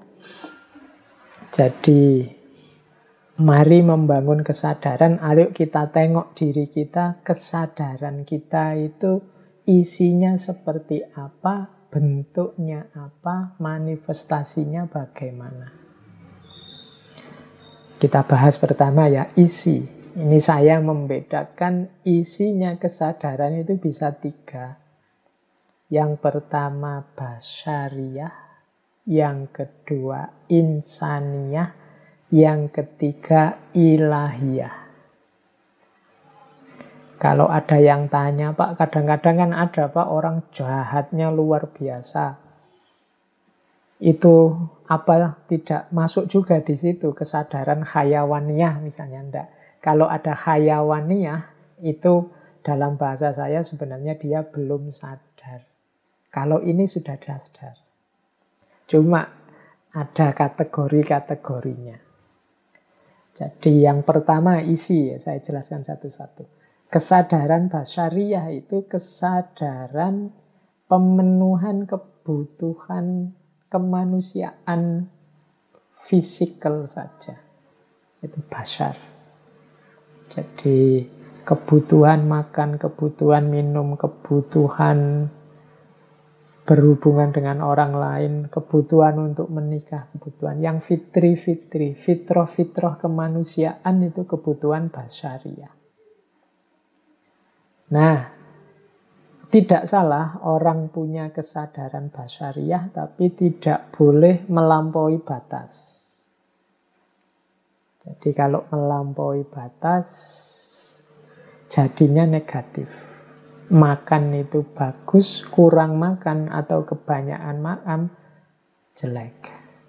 Jadi mari membangun kesadaran. Ayo kita tengok diri kita. Kesadaran kita itu isinya seperti apa, bentuknya apa, manifestasinya bagaimana. Kita bahas pertama ya, isi. Ini saya membedakan isinya kesadaran itu bisa 3. Yang pertama basyariyah, yang kedua insaniyah, yang ketiga ilahiyah. Kalau ada yang tanya, Pak, kadang-kadang kan ada Pak orang jahatnya luar biasa. Itu apa tidak masuk juga di situ kesadaran hayawaniyah misalnya, enggak. Kalau ada hayawaniyah itu dalam bahasa saya sebenarnya dia belum sadar. Kalau ini sudah sadar. Cuma ada kategori-kategorinya. Jadi yang pertama isi, ya saya jelaskan satu-satu. Kesadaran basyariyah itu kesadaran pemenuhan kebutuhan kemanusiaan fisikal saja. Itu basyar. Jadi kebutuhan makan, kebutuhan minum, kebutuhan berhubungan dengan orang lain, kebutuhan untuk menikah, kebutuhan yang fitri-fitri, fitroh-fitroh kemanusiaan itu kebutuhan basyariyah. Nah, tidak salah orang punya kesadaran basyariyah, tapi tidak boleh melampaui batas. Jadi kalau melampaui batas, jadinya negatif. Makan itu bagus, kurang makan atau kebanyakan makan jelek.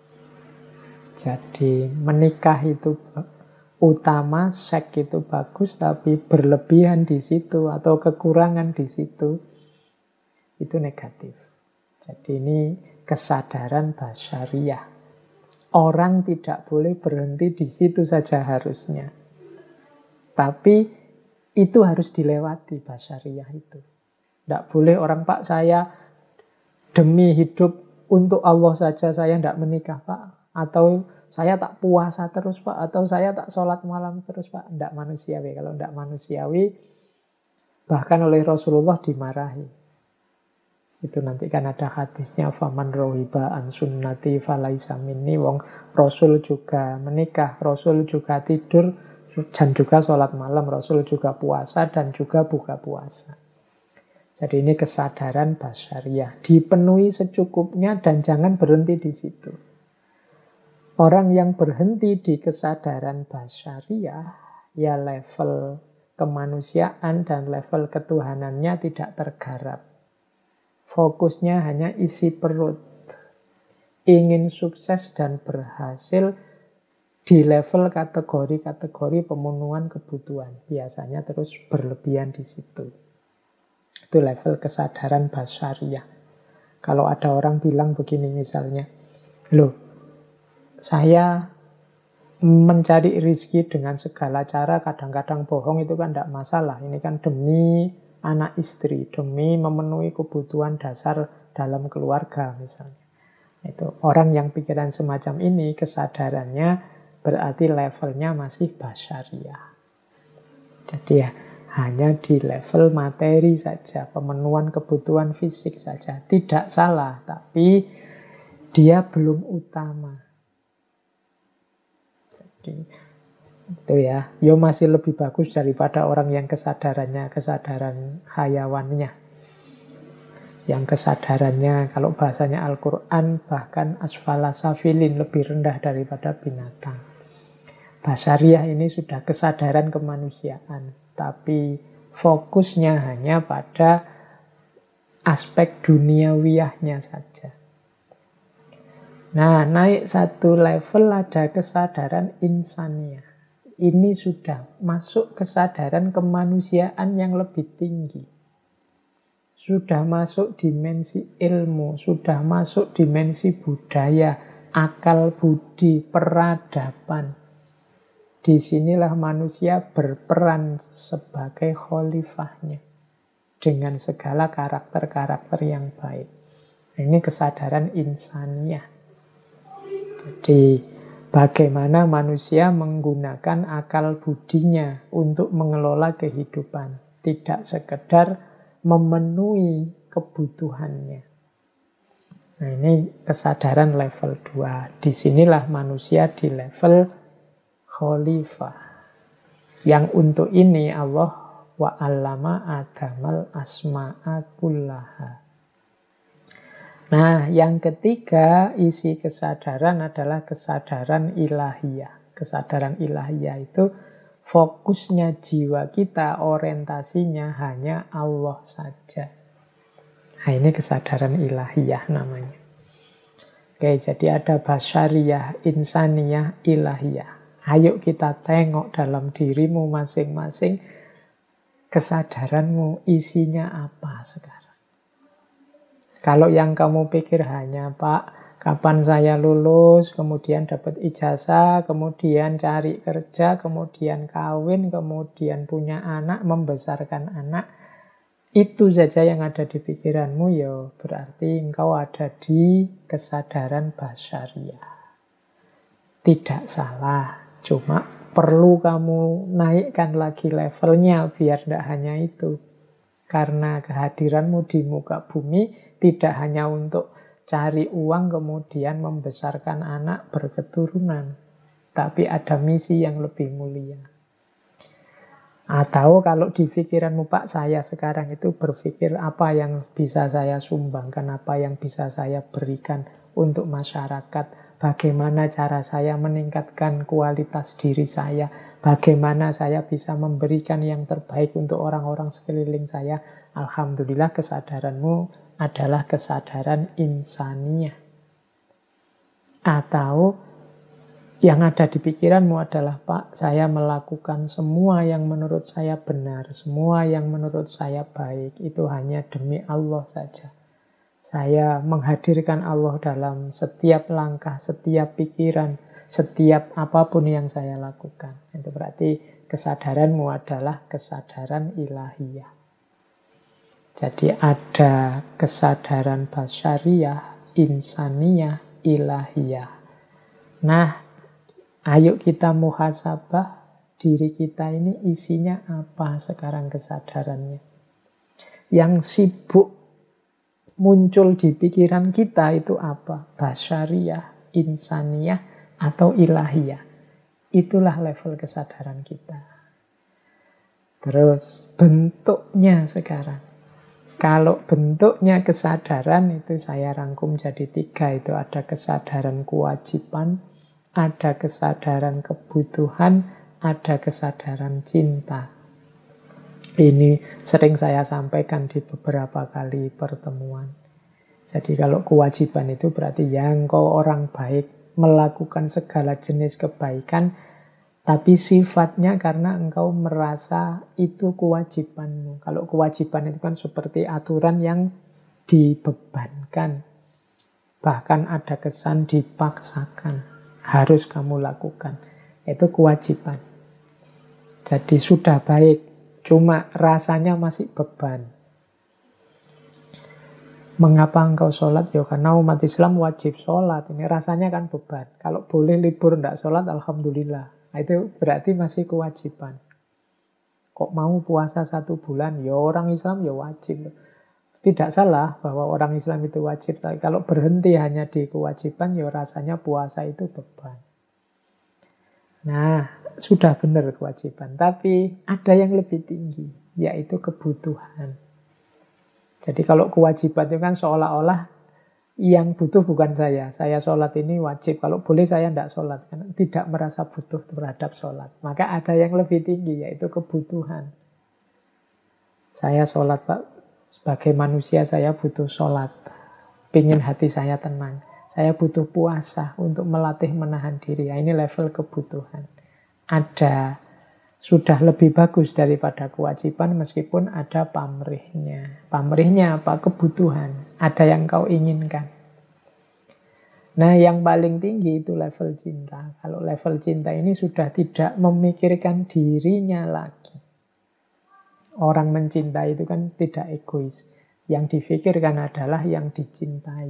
Jadi menikah itu utama, seks itu bagus, tapi berlebihan di situ atau kekurangan di situ itu negatif. Jadi ini kesadaran basyariyah. Orang tidak boleh berhenti di situ saja harusnya. Tapi itu harus dilewati basyariyah itu. Tidak boleh orang, Pak, saya demi hidup untuk Allah saja saya tidak menikah, Pak. Atau saya tak puasa terus, Pak. Atau saya tak sholat malam terus, Pak. Tidak manusiawi. Kalau tidak manusiawi, bahkan oleh Rasulullah dimarahi. Itu nanti kan ada hadisnya, faman rohiba an sunnati falaisa minni. Wong Rasul juga menikah, Rasul juga tidur, dan juga sholat malam, Rasul juga puasa dan juga buka puasa. Jadi ini kesadaran basyariah, dipenuhi secukupnya dan jangan berhenti di situ. Orang yang berhenti di kesadaran basyariah, ya level kemanusiaan dan level ketuhanannya tidak tergarap. Fokusnya hanya isi perut. Ingin sukses dan berhasil di level kategori-kategori pemenuhan kebutuhan. Biasanya terus berlebihan di situ. Itu level kesadaran basyariah. Kalau ada orang bilang begini misalnya, loh, saya mencari rezeki dengan segala cara, kadang-kadang bohong itu kan tidak masalah. Ini kan demi anak istri, demi memenuhi kebutuhan dasar dalam keluarga misalnya. Itu orang yang pikiran semacam ini, kesadarannya berarti levelnya masih basyariah. Jadi ya hanya di level materi saja, pemenuhan kebutuhan fisik saja. Tidak salah, tapi dia belum utama. Jadi itu ya, yo masih lebih bagus daripada orang yang kesadarannya kesadaran hayawannya. Yang kesadarannya, kalau bahasanya Al-Quran, bahkan asfala safilin, lebih rendah daripada binatang. Basyariah ini sudah kesadaran kemanusiaan, tapi fokusnya hanya pada aspek duniawiyahnya saja. Nah, naik satu level ada kesadaran insaniyah. Ini sudah masuk kesadaran kemanusiaan yang lebih tinggi. Sudah masuk dimensi ilmu, sudah masuk dimensi budaya, akal budi, peradaban. Disinilah manusia berperan sebagai khalifahnya dengan segala karakter-karakter yang baik. Ini kesadaran insaniyah. Jadi bagaimana manusia menggunakan akal budinya untuk mengelola kehidupan. Tidak sekedar memenuhi kebutuhannya. Nah, ini kesadaran level 2. Disinilah manusia di level khalifah. Yang untuk ini Allah wa'allama adamal asma'a kullaha. Nah, yang ketiga isi kesadaran adalah kesadaran ilahiyah. Kesadaran ilahiyah itu fokusnya jiwa kita, orientasinya hanya Allah saja. Nah, ini kesadaran ilahiyah namanya. Oke, jadi ada basyariyah, insaniyah, ilahiyah. Ayo kita tengok dalam dirimu masing-masing, kesadaranmu isinya apa sekarang. Kalau yang kamu pikir hanya, Pak, kapan saya lulus, kemudian dapat ijazah, kemudian cari kerja, kemudian kawin, kemudian punya anak, membesarkan anak, itu saja yang ada di pikiranmu, ya berarti engkau ada di kesadaran basyariah. Tidak salah, cuma perlu kamu naikkan lagi levelnya biar tidak hanya itu. Karena kehadiranmu di muka bumi tidak hanya untuk cari uang kemudian membesarkan anak berketurunan, tapi ada misi yang lebih mulia. Atau kalau di pikiranmu, Pak, saya sekarang itu berpikir apa yang bisa saya sumbangkan, apa yang bisa saya berikan untuk masyarakat, bagaimana cara saya meningkatkan kualitas diri saya, bagaimana saya bisa memberikan yang terbaik untuk orang-orang sekeliling saya. Alhamdulillah kesadaranmu adalah kesadaran insaniyah. Atau yang ada di pikiranmu adalah, Pak, saya melakukan semua yang menurut saya benar, semua yang menurut saya baik, itu hanya demi Allah saja. Saya menghadirkan Allah dalam setiap langkah, setiap pikiran, setiap apapun yang saya lakukan. Itu berarti kesadaranmu adalah kesadaran ilahiyah. Jadi ada kesadaran basyariah, insaniyah, ilahiyah. Nah, ayo kita muhasabah diri kita ini isinya apa sekarang kesadarannya. Yang sibuk muncul di pikiran kita itu apa? Basyariyah, insaniyah, atau ilahiyah. Itulah level kesadaran kita. Terus bentuknya sekarang. Kalau bentuknya kesadaran itu saya rangkum jadi 3. Itu ada kesadaran kewajiban, ada kesadaran kebutuhan, ada kesadaran cinta. Ini sering saya sampaikan di beberapa kali pertemuan. Jadi kalau kewajiban itu berarti ya engkau orang baik, melakukan segala jenis kebaikan, tapi sifatnya karena engkau merasa itu kewajibanmu. Kalau kewajiban itu kan seperti aturan yang dibebankan. Bahkan ada kesan dipaksakan. Harus kamu lakukan. Itu kewajiban. Jadi sudah baik. Cuma rasanya masih beban. Mengapa engkau sholat? Ya karena umat Islam wajib sholat. Ini rasanya kan beban. Kalau boleh libur tidak sholat, alhamdulillah. Nah, itu berarti masih kewajiban. Kok mau puasa 1 bulan? Ya orang Islam ya wajib. Tidak salah bahwa orang Islam itu wajib. Tapi kalau berhenti hanya di kewajiban, ya rasanya puasa itu beban. Nah, sudah benar kewajiban. Tapi ada yang lebih tinggi, yaitu kebutuhan. Jadi kalau kewajiban itu kan seolah-olah yang butuh bukan saya. Saya sholat ini wajib. Kalau boleh saya tidak sholat. Karena tidak merasa butuh terhadap sholat. Maka ada yang lebih tinggi, yaitu kebutuhan. Saya sholat, Pak. Sebagai manusia saya butuh sholat. Pingin hati saya tenang. Saya butuh puasa untuk melatih menahan diri. Nah, ini level kebutuhan. Ada. Sudah lebih bagus daripada kewajiban meskipun ada pamrihnya. Pamrihnya apa? Kebutuhan. Ada yang kau inginkan. Nah, yang paling tinggi itu level cinta. Kalau level cinta ini sudah tidak memikirkan dirinya lagi. Orang mencintai itu kan tidak egois. Yang difikirkan adalah yang dicintai.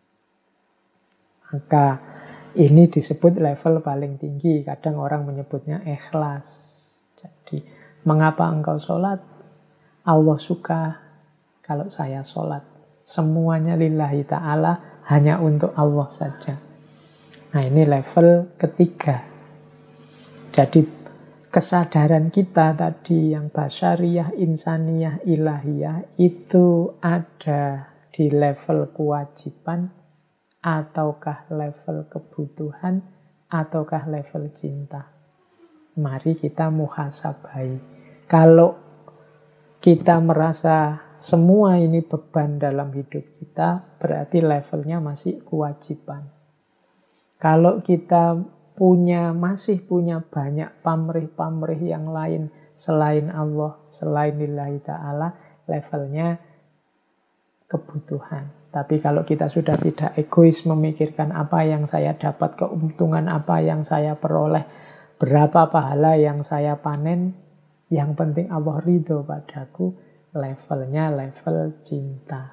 Maka ini disebut level paling tinggi. Kadang orang menyebutnya ikhlas. Jadi, mengapa engkau sholat? Allah suka kalau saya sholat. Semuanya lillahi ta'ala, hanya untuk Allah saja. Nah, ini level ketiga. Jadi, kesadaran kita tadi yang basyariyah, insaniyah, ilahiyah, itu ada di level kewajiban, ataukah level kebutuhan, ataukah level cinta. Mari kita muhasabai. Kalau kita merasa semua ini beban dalam hidup kita, berarti levelnya masih kewajiban. Kalau kita masih punya banyak pamrih-pamrih yang lain selain Allah, selain lillahi ta'ala, levelnya kebutuhan. Tapi kalau kita sudah tidak egois memikirkan apa yang saya dapat, keuntungan apa yang saya peroleh, berapa pahala yang saya panen, yang penting Allah ridho padaku, levelnya level cinta.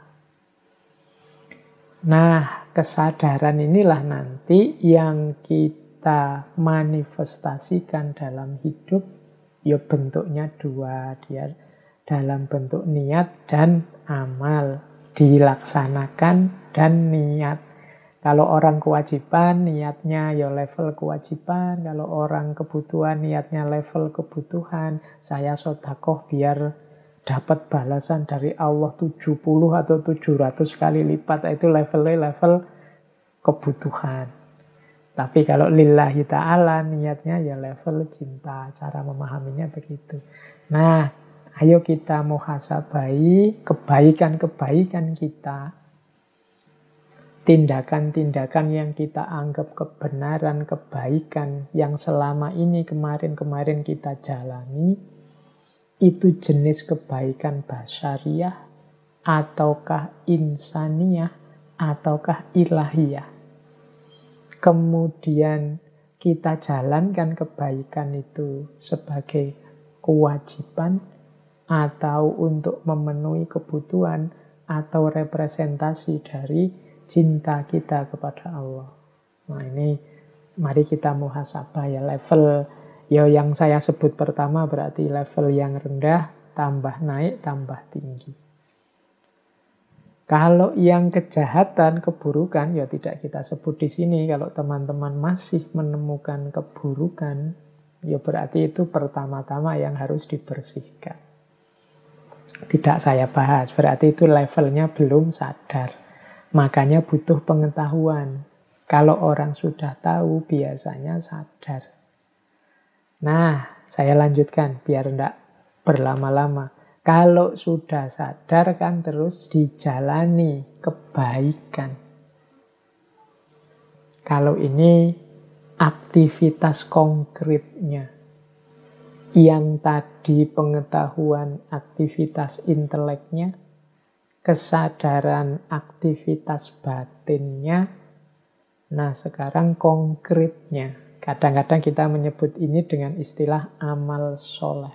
Nah, kesadaran inilah nanti yang kita manifestasikan dalam hidup. Ya bentuknya 2, dia dalam bentuk niat dan amal. Dilaksanakan dan niat. Kalau orang kewajiban, niatnya ya level kewajiban. Kalau orang kebutuhan, niatnya level kebutuhan. Saya sedekah biar dapat balasan dari Allah 70 atau 700 kali lipat. Itu levelnya level kebutuhan. Tapi kalau lillahi ta'ala, niatnya ya level cinta. Cara memahaminya begitu. Nah, ayo kita muhasabai kebaikan-kebaikan kita. Tindakan-tindakan yang kita anggap kebenaran, kebaikan yang selama ini kemarin-kemarin kita jalani, itu jenis kebaikan basyariyah, ataukah insaniyah, ataukah ilahiyah. Kemudian kita jalankan kebaikan itu sebagai kewajiban, atau untuk memenuhi kebutuhan, atau representasi dari cinta kita kepada Allah. Nah, ini mari kita muhasabah ya, level ya yang saya sebut pertama berarti level yang rendah, tambah naik, tambah tinggi. Kalau yang kejahatan, keburukan, ya tidak kita sebut di sini. Kalau teman-teman masih menemukan keburukan, ya berarti itu pertama-tama yang harus dibersihkan. Tidak saya bahas, berarti itu levelnya belum sadar. Makanya butuh pengetahuan. Kalau orang sudah tahu, biasanya sadar. Nah, saya lanjutkan biar tidak berlama-lama. Kalau sudah sadar kan terus dijalani kebaikan. Kalau ini aktivitas konkretnya. Yang tadi pengetahuan aktivitas inteleknya, kesadaran aktivitas batinnya. Nah, sekarang konkretnya. Kadang-kadang kita menyebut ini dengan istilah amal soleh.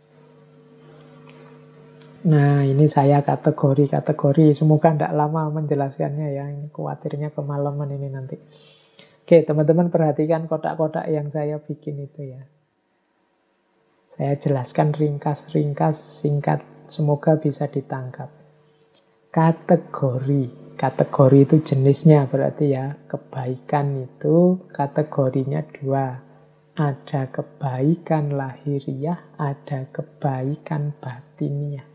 Nah, ini saya kategori-kategori. Semoga tidak lama menjelaskannya ya. Ini khawatirnya kemalaman ini nanti. Oke, teman-teman perhatikan kotak-kotak yang saya bikin itu ya. Saya jelaskan ringkas-ringkas, singkat. Semoga bisa ditangkap. Kategori. Kategori itu jenisnya berarti ya. Kebaikan itu kategorinya 2. Ada kebaikan lahiriah, ada kebaikan batiniah.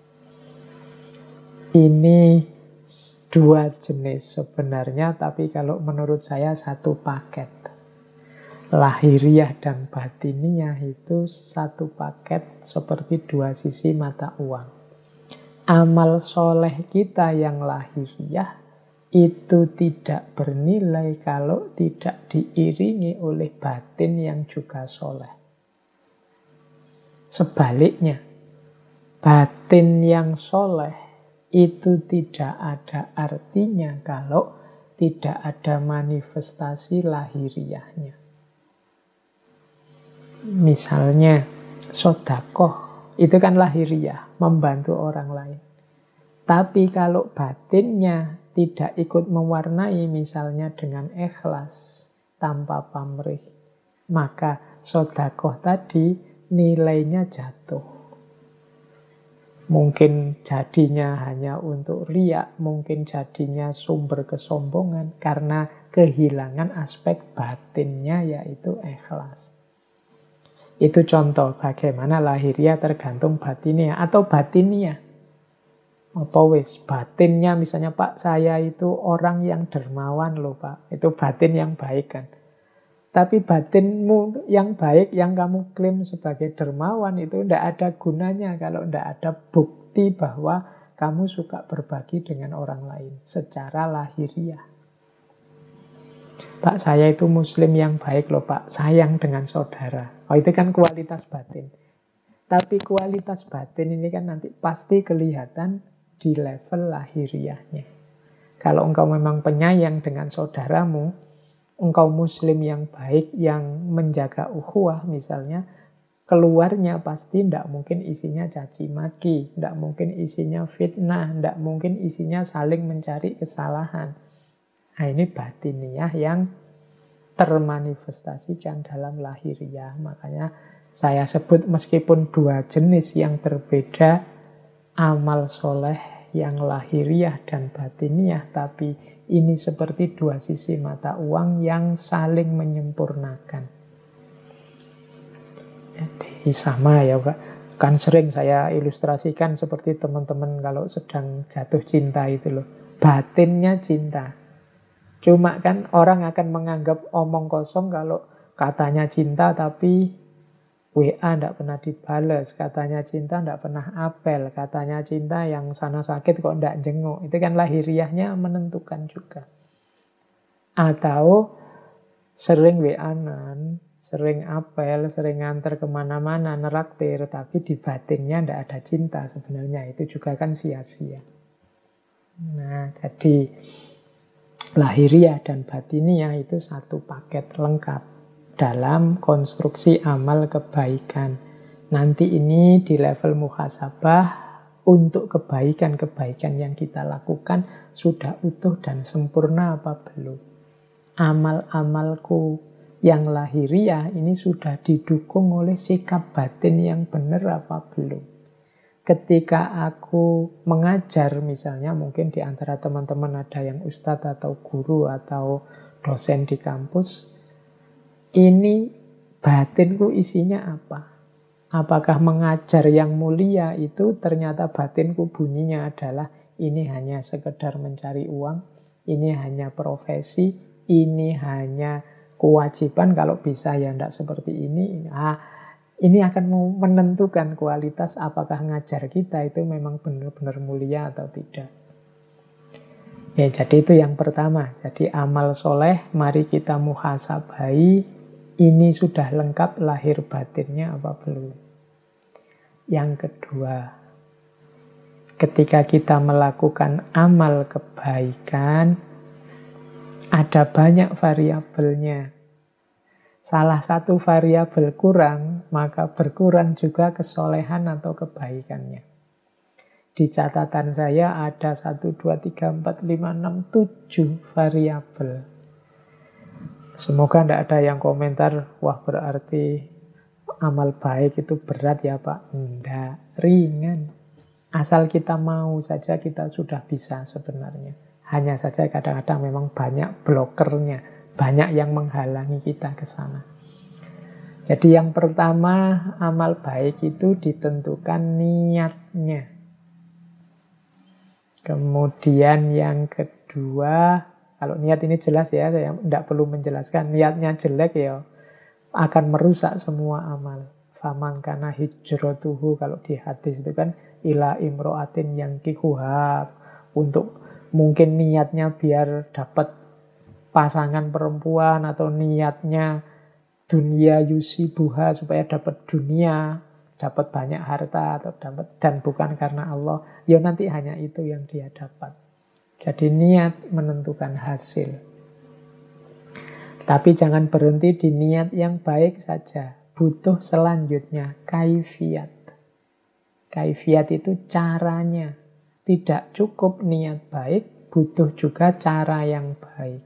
Ini 2 jenis sebenarnya, tapi kalau menurut saya satu paket. Lahiriah dan batiniah itu satu paket seperti 2 sisi mata uang. Amal soleh kita yang lahiriah itu tidak bernilai kalau tidak diiringi oleh batin yang juga soleh. Sebaliknya, batin yang soleh itu tidak ada artinya kalau tidak ada manifestasi lahiriahnya. Misalnya, sedekah itu kan lahiriah, membantu orang lain. Tapi kalau batinnya tidak ikut mewarnai, misalnya dengan ikhlas, tanpa pamrih, maka sedekah tadi nilainya jatuh. Mungkin jadinya hanya untuk riak, mungkin jadinya sumber kesombongan, karena kehilangan aspek batinnya yaitu ikhlas. Itu contoh bagaimana lahiriah tergantung batiniah atau batiniah. Apa wis batinnya misalnya Pak, saya itu orang yang dermawan loh Pak. Itu batin yang baik kan. Tapi batinmu yang baik yang kamu klaim sebagai dermawan itu tidak ada gunanya kalau tidak ada bukti bahwa kamu suka berbagi dengan orang lain secara lahiriah. Pak, saya itu muslim yang baik loh Pak, sayang dengan saudara. Oh, itu kan kualitas batin. Tapi kualitas batin ini kan nanti pasti kelihatan di level lahiriahnya. Kalau engkau memang penyayang dengan saudaramu, engkau muslim yang baik, yang menjaga ukhuwah misalnya, keluarnya pasti tidak mungkin isinya caci maki, tidak mungkin isinya fitnah, tidak mungkin isinya saling mencari kesalahan. Nah, ini batiniah yang termanifestasikan dalam lahiriah. Makanya saya sebut meskipun 2 jenis yang berbeda, amal soleh yang lahiriah dan batiniah, tapi ini seperti 2 sisi mata uang yang saling menyempurnakan. Jadi sama ya Pak. Kan sering saya ilustrasikan seperti teman-teman kalau sedang jatuh cinta itu loh. Batinnya cinta. Cuma kan orang akan menganggap omong kosong kalau katanya cinta tapi WA tidak pernah dibales, katanya cinta tidak pernah apel, katanya cinta yang sana sakit kok tidak jenguk. Itu kan lahiriahnya menentukan juga. Atau sering WA-an, sering apel, sering nganter kemana-mana, neraktir, tapi di batinnya tidak ada cinta sebenarnya. Itu juga kan sia-sia. Nah, jadi lahiriah dan batiniah itu satu paket lengkap dalam konstruksi amal kebaikan. Nanti ini di level muhasabah, untuk kebaikan-kebaikan yang kita lakukan sudah utuh dan sempurna apa belum. Amal-amalku yang lahiriah ini sudah didukung oleh sikap batin yang benar apa belum. Ketika aku mengajar misalnya, mungkin di antara teman-teman ada yang ustadz atau guru atau dosen di kampus, ini batinku isinya apa? Apakah mengajar yang mulia itu ternyata batinku bunyinya adalah ini hanya sekedar mencari uang, ini hanya profesi, ini hanya kewajiban, kalau bisa ya tidak seperti ini. Ini akan menentukan kualitas apakah ngajar kita itu memang benar-benar mulia atau tidak. Ya, jadi itu yang pertama. Jadi amal soleh, mari kita muhasabai, ini sudah lengkap lahir batinnya apa belum. Yang kedua, ketika kita melakukan amal kebaikan, ada banyak variabelnya. Salah satu variabel kurang, maka berkurang juga kesolehan atau kebaikannya. Di catatan saya ada 1, 2, 3, 4, 5, 6, 7 variabel. Semoga tidak ada yang komentar, wah berarti amal baik itu berat ya Pak. Tidak, ringan. Asal kita mau saja kita sudah bisa sebenarnya. Hanya saja kadang-kadang memang banyak blokernya, banyak yang menghalangi kita ke sana. Jadi yang pertama, amal baik itu ditentukan niatnya. Kemudian yang kedua, kalau niat ini jelas ya, saya tidak perlu menjelaskan. Niatnya jelek ya akan merusak semua amal. Faman kana hijratuhu, kalau di hadis itu kan ila imro'atin yang kikuhab, untuk mungkin niatnya biar dapat pasangan perempuan, atau niatnya dunia yusibuha supaya dapat dunia, dapat banyak harta, atau dapat, dan bukan karena Allah, ya nanti hanya itu yang dia dapat. Jadi niat menentukan hasil. Tapi jangan berhenti di niat yang baik saja. Butuh selanjutnya kaifiyat. Kaifiyat itu caranya. Tidak cukup niat baik, butuh juga cara yang baik.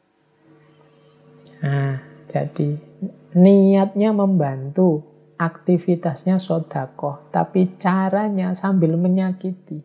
Nah, jadi niatnya membantu, aktivitasnya sedekah, tapi caranya sambil menyakiti.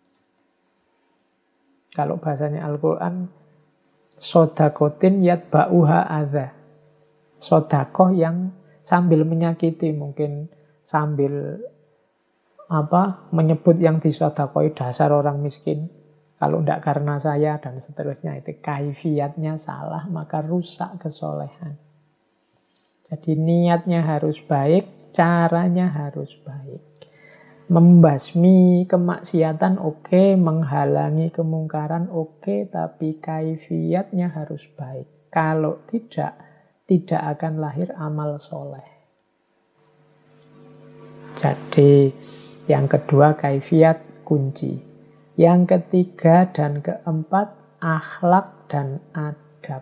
Kalau bahasanya Al-Quran, sodakotin yatba'uha adha. Sedekah yang sambil menyakiti, mungkin sambil menyebut yang disedekoi dasar orang miskin. Kalau tidak karena saya dan seterusnya, itu kaifiyatnya salah, maka rusak kesolehan. Jadi niatnya harus baik, caranya harus baik. Membasmi kemaksiatan oke, menghalangi kemungkaran oke, tapi kaifiyatnya harus baik. Kalau tidak akan lahir amal soleh. Jadi yang kedua kaifiyat kunci. Yang ketiga dan keempat akhlak dan adab.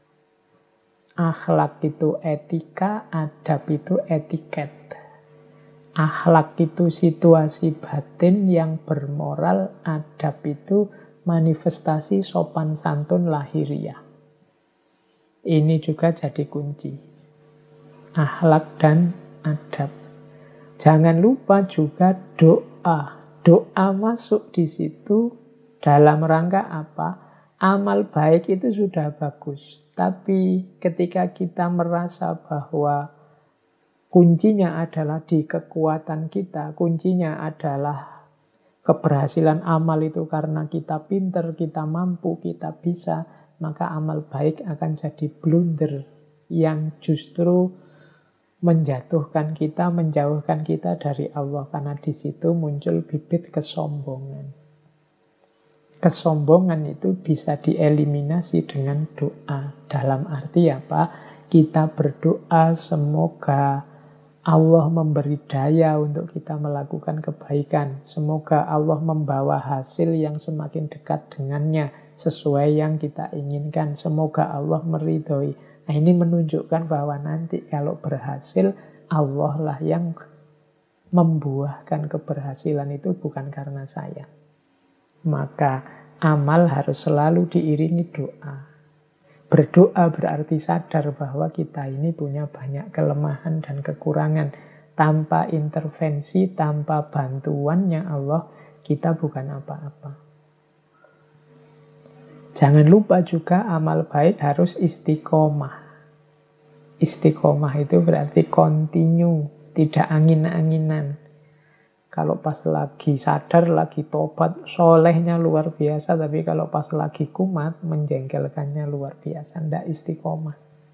Akhlak itu etika, adab itu etiket. Akhlak itu situasi batin yang bermoral, adab itu manifestasi sopan santun lahiriah. Ini juga jadi kunci. Akhlak dan adab. Jangan lupa juga doa. Doa masuk di situ dalam rangka apa? Amal baik itu sudah bagus. Tapi ketika kita merasa bahwa kuncinya adalah di kekuatan kita, kuncinya adalah keberhasilan amal itu karena kita pinter, kita mampu, kita bisa, maka amal baik akan jadi blunder yang justru menjatuhkan kita, menjauhkan kita dari Allah. Karena di situ muncul bibit kesombongan. Kesombongan itu bisa dieliminasi dengan doa. Dalam arti apa? Kita berdoa semoga Allah memberi daya untuk kita melakukan kebaikan. Semoga Allah membawa hasil yang semakin dekat dengannya, sesuai yang kita inginkan. Semoga Allah meridhoi. Nah, ini menunjukkan bahwa nanti kalau berhasil, Allah lah yang membuahkan keberhasilan itu, bukan karena saya. Maka amal harus selalu diiringi doa. Berdoa berarti sadar bahwa kita ini punya banyak kelemahan dan kekurangan. Tanpa intervensi, tanpa bantuannya Allah, kita bukan apa-apa. Jangan lupa juga amal baik harus istiqomah. Istiqomah itu berarti continue, tidak angin-anginan. Kalau pas lagi sadar, lagi tobat, solehnya luar biasa. Tapi kalau pas lagi kumat, menjengkelkannya luar biasa. Tidak istiqomah.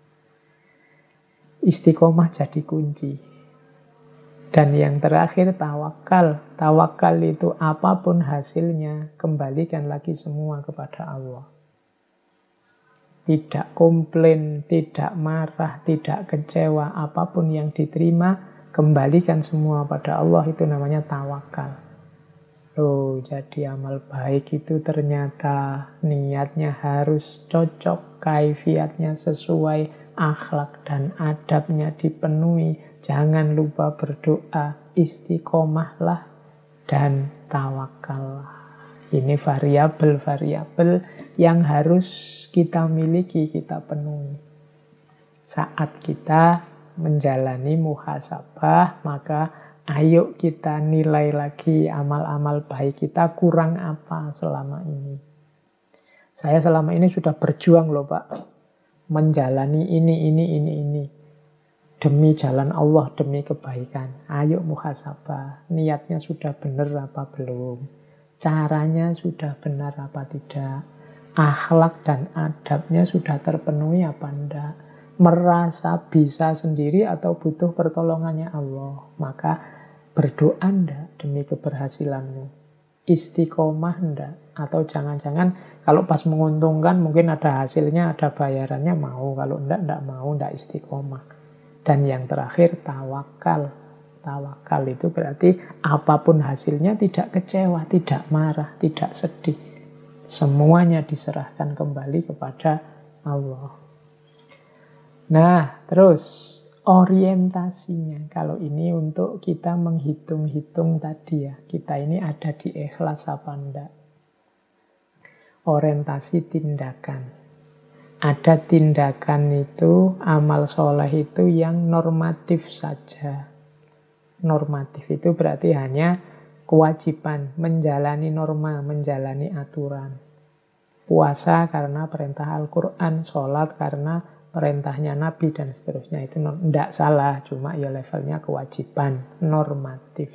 Istiqomah jadi kunci. Dan yang terakhir tawakal. Tawakal itu apapun hasilnya, kembalikan lagi semua kepada Allah. Tidak komplain, tidak marah, tidak kecewa. Apapun yang diterima, kembalikan semua pada Allah. Itu namanya tawakal. Loh, jadi amal baik itu ternyata niatnya harus cocok, kaifiatnya sesuai, akhlak dan adabnya dipenuhi. Jangan lupa berdoa, istiqomahlah dan tawakallah. Ini variabel-variabel yang harus kita miliki, kita penuhi. Saat kita menjalani muhasabah, maka ayo kita nilai lagi amal-amal baik kita kurang apa selama ini. Saya selama ini sudah berjuang loh Pak, menjalani ini. Demi jalan Allah, demi kebaikan. Ayo muhasabah, niatnya sudah benar apa belum? Caranya sudah benar apa tidak? Akhlak dan adabnya sudah terpenuhi apa enggak? Merasa bisa sendiri atau butuh pertolongannya Allah? Maka berdoa enggak demi keberhasilanmu? Istiqomah enggak? Atau jangan-jangan kalau pas menguntungkan mungkin ada hasilnya, ada bayarannya mau. Kalau enggak mau, enggak istiqomah. Dan yang terakhir tawakal. Tawakal itu berarti apapun hasilnya tidak kecewa, tidak marah, tidak sedih. Semuanya diserahkan kembali kepada Allah. Nah, terus orientasinya. Kalau ini untuk kita menghitung-hitung tadi ya. Kita ini ada di ikhlas apa enggak. Orientasi tindakan. Ada tindakan itu, amal soleh itu yang normatif saja. Normatif itu berarti hanya kewajiban, menjalani norma, menjalani aturan. Puasa karena perintah Al-Quran, sholat karena perintahnya Nabi, dan seterusnya. Itu tidak salah, cuma ya levelnya kewajiban, normatif.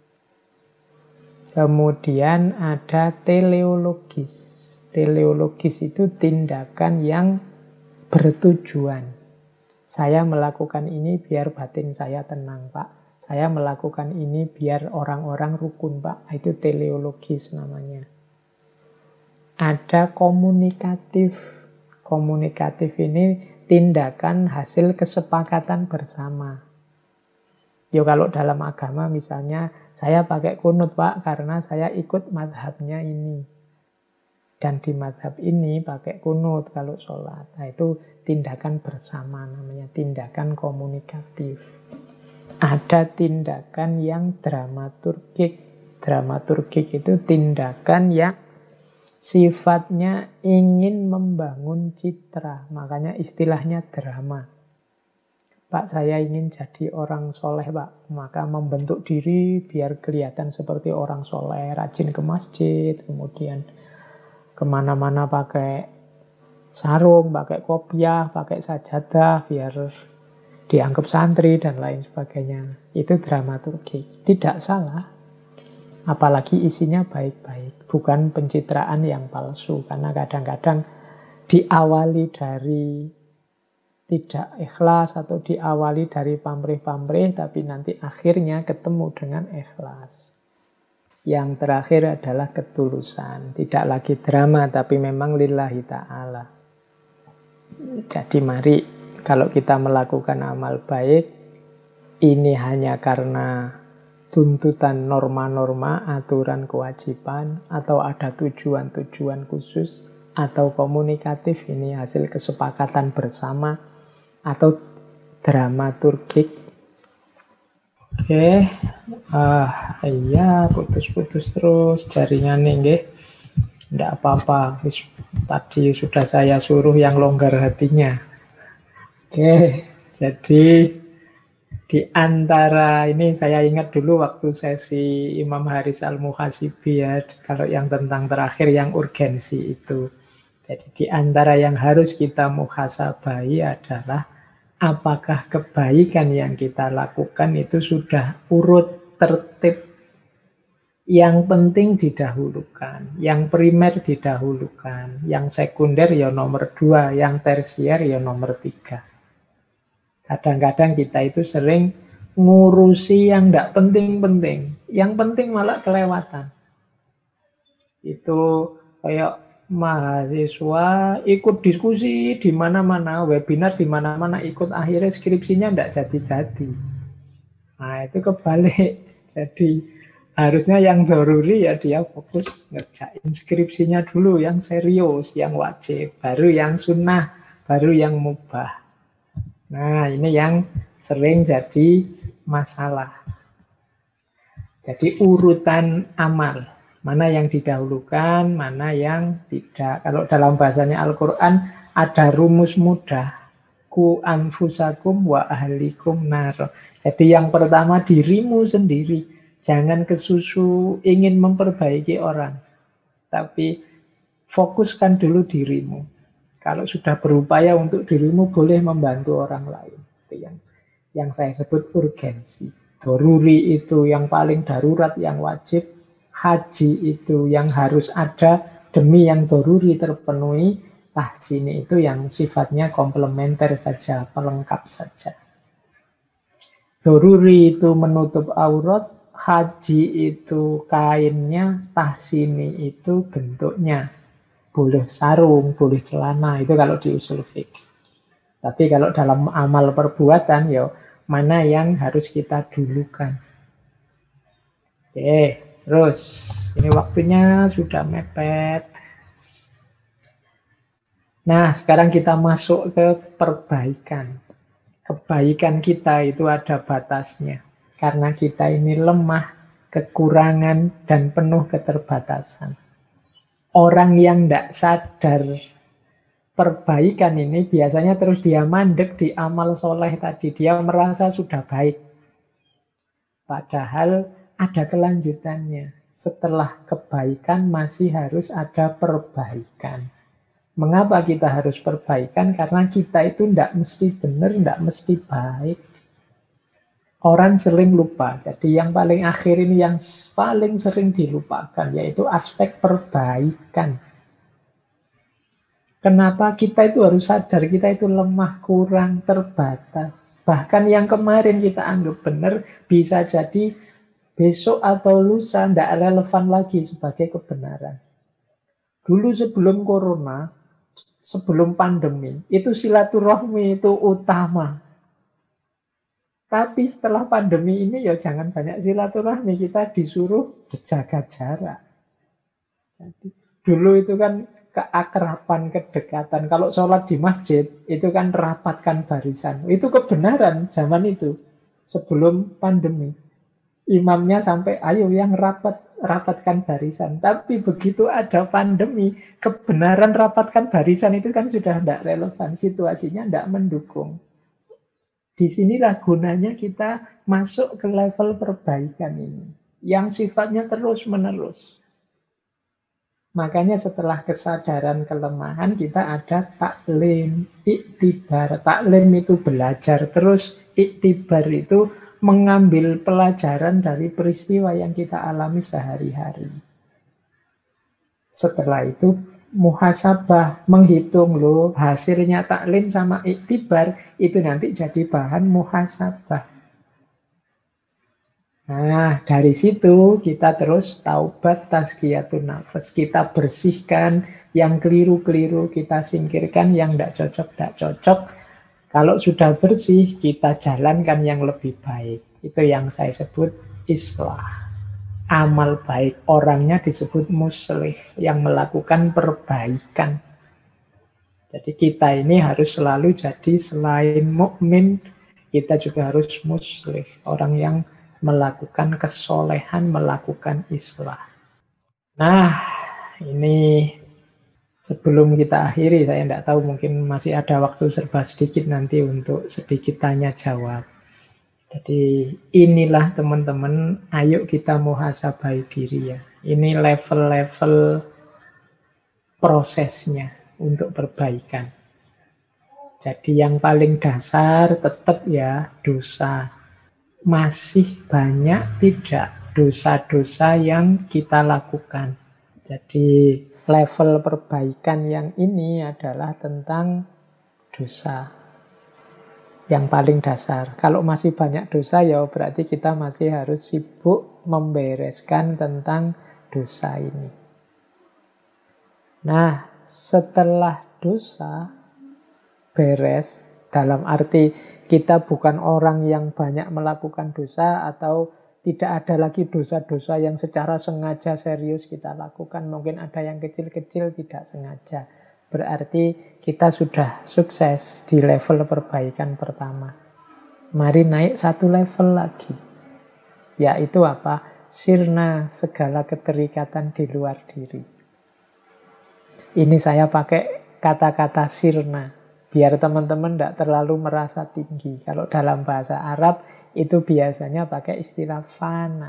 Kemudian ada teleologis. Teleologis itu tindakan yang bertujuan. Saya melakukan ini biar batin saya tenang, Pak. Saya melakukan ini biar orang-orang rukun, Pak. Itu teleologis namanya. Ada komunikatif. Komunikatif ini tindakan hasil kesepakatan bersama. Yo kalau dalam agama misalnya, saya pakai kunut, Pak, karena saya ikut mazhabnya ini. Dan di mazhab ini pakai kunut kalau sholat. Nah, itu tindakan bersama namanya, tindakan komunikatif. Ada tindakan yang dramaturgik. Dramaturgik itu tindakan yang sifatnya ingin membangun citra. Makanya istilahnya drama. Pak, saya ingin jadi orang soleh, Pak. Maka membentuk diri biar kelihatan seperti orang soleh. Rajin ke masjid, kemudian kemana-mana pakai sarung, pakai kopiah, pakai sajadah, biar dianggap santri dan lain sebagainya. Itu dramaturgi. Tidak salah. Apalagi isinya baik-baik. Bukan pencitraan yang palsu. Karena kadang-kadang diawali dari tidak ikhlas atau diawali dari pamrih-pamrih, tapi nanti akhirnya ketemu dengan ikhlas. Yang terakhir adalah ketulusan. Tidak lagi drama, tapi memang lillahi ta'ala. Jadi mari, kalau kita melakukan amal baik, ini hanya karena tuntutan norma-norma, aturan kewajiban, atau ada tujuan-tujuan khusus, atau komunikatif, ini hasil kesepakatan bersama, atau dramaturgik. Oke, iya putus-putus terus jaringannya nggih. Nggak apa-apa, tadi sudah saya suruh yang longgar hatinya. Oke, jadi Di antara ini saya ingat dulu waktu sesi Imam Haris Al-Muhasibi ya, kalau yang tentang terakhir yang urgensi itu. Jadi di antara yang harus kita muhasabahi adalah apakah kebaikan yang kita lakukan itu sudah urut tertib, yang penting didahulukan, yang primer didahulukan, yang sekunder ya nomor 2, yang tersier ya nomor 3. Kadang-kadang kita itu sering ngurusi yang tidak penting-penting. Yang penting malah kelewatan. Itu kayak mahasiswa ikut diskusi di mana-mana, webinar di mana-mana ikut, akhirnya skripsinya tidak jadi-jadi. Nah, itu kebalik. Jadi harusnya yang doruri ya dia fokus ngerjain skripsinya dulu, yang serius, yang wajib, baru yang sunnah, baru yang mubah. Nah, ini yang sering jadi masalah. Jadi urutan amal, mana yang didahulukan, mana yang tidak. Kalau dalam bahasanya Al-Quran ada rumus mudah. Ku anfusakum wa ahlikum nar. Jadi yang pertama dirimu sendiri. Jangan kesusu ingin memperbaiki orang. Tapi fokuskan dulu dirimu. Kalau sudah berupaya untuk dirimu, boleh membantu orang lain. Itu yang saya sebut urgensi. Doruri itu yang paling darurat, yang wajib. Haji itu yang harus ada demi yang doruri terpenuhi. Tahsini itu yang sifatnya komplementer saja, pelengkap saja. Doruri itu menutup aurat, haji itu kainnya, tahsini itu bentuknya. Boleh sarung, boleh celana, itu kalau di usul fikih. Tapi kalau dalam amal perbuatan, ya mana yang harus kita dulukan. Oke, terus ini waktunya sudah mepet. Nah, sekarang kita masuk ke perbaikan. Kebaikan kita itu ada batasnya. Karena kita ini lemah, kekurangan, dan penuh keterbatasan. Orang yang tidak sadar perbaikan ini biasanya terus dia mandek di amal soleh tadi. Dia merasa sudah baik. Padahal ada kelanjutannya. Setelah kebaikan masih harus ada perbaikan. Mengapa kita harus perbaikan? Karena kita itu tidak mesti benar, tidak mesti baik. Orang sering lupa. Jadi yang paling akhir ini yang paling sering dilupakan, yaitu aspek perbaikan. Kenapa kita itu harus sadar kita itu lemah, kurang, terbatas. Bahkan yang kemarin kita anggap benar, bisa jadi besok atau lusa tidak relevan lagi sebagai kebenaran. Dulu sebelum corona, sebelum pandemi, itu silaturahmi itu utama. Tapi setelah pandemi ini ya jangan banyak silaturahmi, kita disuruh jaga jarak. Jadi, dulu itu kan keakraban, kedekatan. Kalau sholat di masjid, itu kan rapatkan barisan. Itu kebenaran zaman itu, sebelum pandemi. Imamnya sampai, ayo yang rapatkan barisan. Tapi begitu ada pandemi, kebenaran rapatkan barisan itu kan sudah tidak relevan. Situasinya tidak mendukung. Disinilah gunanya kita masuk ke level perbaikan ini. Yang sifatnya terus-menerus. Makanya setelah kesadaran kelemahan kita ada taklim, iktibar. Taklim itu belajar terus, iktibar itu mengambil pelajaran dari peristiwa yang kita alami sehari-hari. Setelah itu muhasabah, menghitung loh hasilnya taklim sama iktibar, itu nanti jadi bahan muhasabah. Nah, dari situ kita terus taubat, tazkiyatun nafas. Kita bersihkan yang keliru-keliru, kita singkirkan yang tidak cocok. Kalau sudah bersih, kita jalankan yang lebih baik. Itu yang saya sebut islah. Amal baik, orangnya disebut muslih, yang melakukan perbaikan. Jadi kita ini harus selalu jadi selain mukmin, kita juga harus muslih, orang yang melakukan kesolehan, melakukan islah. Nah, ini sebelum kita akhiri, saya tidak tahu, mungkin masih ada waktu serba sedikit nanti untuk sedikit tanya jawab. Jadi inilah teman-teman, ayo kita muhasabah diri ya. Ini level-level prosesnya untuk perbaikan. Jadi yang paling dasar tetap ya dosa. Masih banyak tidak dosa-dosa yang kita lakukan. Jadi level perbaikan yang ini adalah tentang dosa yang paling dasar. Kalau masih banyak dosa ya berarti kita masih harus sibuk membereskan tentang dosa ini. Nah, setelah dosa beres, dalam arti kita bukan orang yang banyak melakukan dosa atau tidak ada lagi dosa-dosa yang secara sengaja serius kita lakukan. Mungkin ada yang kecil-kecil tidak sengaja. Berarti kita sudah sukses di level perbaikan pertama. Mari naik satu level lagi. Yaitu apa? Sirna segala keterikatan di luar diri. Ini saya pakai kata-kata sirna. Biar teman-teman tidak terlalu merasa tinggi. Kalau dalam bahasa Arab itu biasanya pakai istilah fana.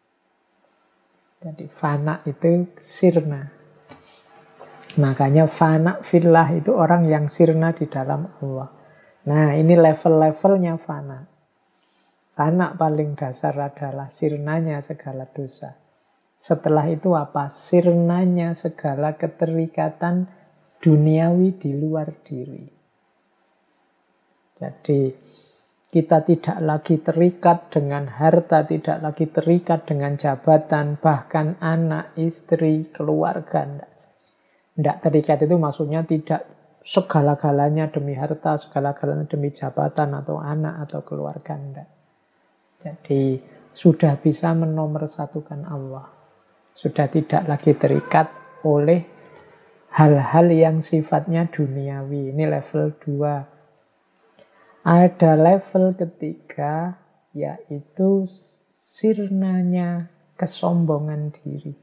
Jadi fana itu sirna. Makanya fana fillah itu orang yang sirna di dalam Allah. Nah ini level-levelnya fana. Fana paling dasar adalah sirnanya segala dosa. Setelah itu apa? Sirnanya segala keterikatan duniawi di luar diri. Jadi kita tidak lagi terikat dengan harta, tidak lagi terikat dengan jabatan, bahkan anak, istri, keluarga. Tidak terikat itu maksudnya tidak segala-galanya demi harta, segala-galanya demi jabatan atau anak atau keluarga. Tidak. Jadi sudah bisa menomorsatukan Allah. Sudah tidak lagi terikat oleh hal-hal yang sifatnya duniawi. Ini level 2. Ada level ketiga, yaitu sirnanya kesombongan diri.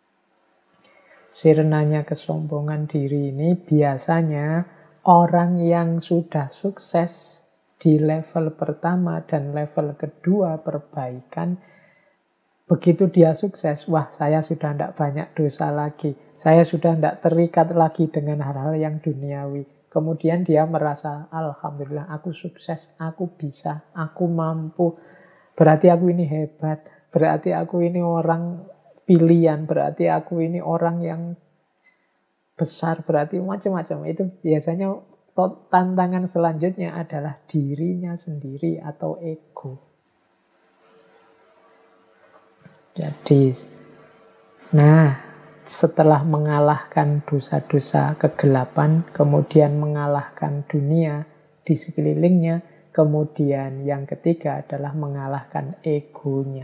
Sirnanya kesombongan diri ini biasanya orang yang sudah sukses di level pertama dan level kedua perbaikan, begitu dia sukses, wah saya sudah tidak banyak dosa lagi, saya sudah tidak terikat lagi dengan hal-hal yang duniawi. Kemudian dia merasa, alhamdulillah aku sukses, aku bisa, aku mampu. Berarti aku ini hebat, berarti aku ini orang pilihan, berarti aku ini orang yang besar, berarti macam-macam. Itu biasanya tantangan selanjutnya adalah dirinya sendiri atau ego. Jadi, nah setelah mengalahkan dosa-dosa kegelapan, kemudian mengalahkan dunia di sekelilingnya, kemudian yang ketiga adalah mengalahkan egonya.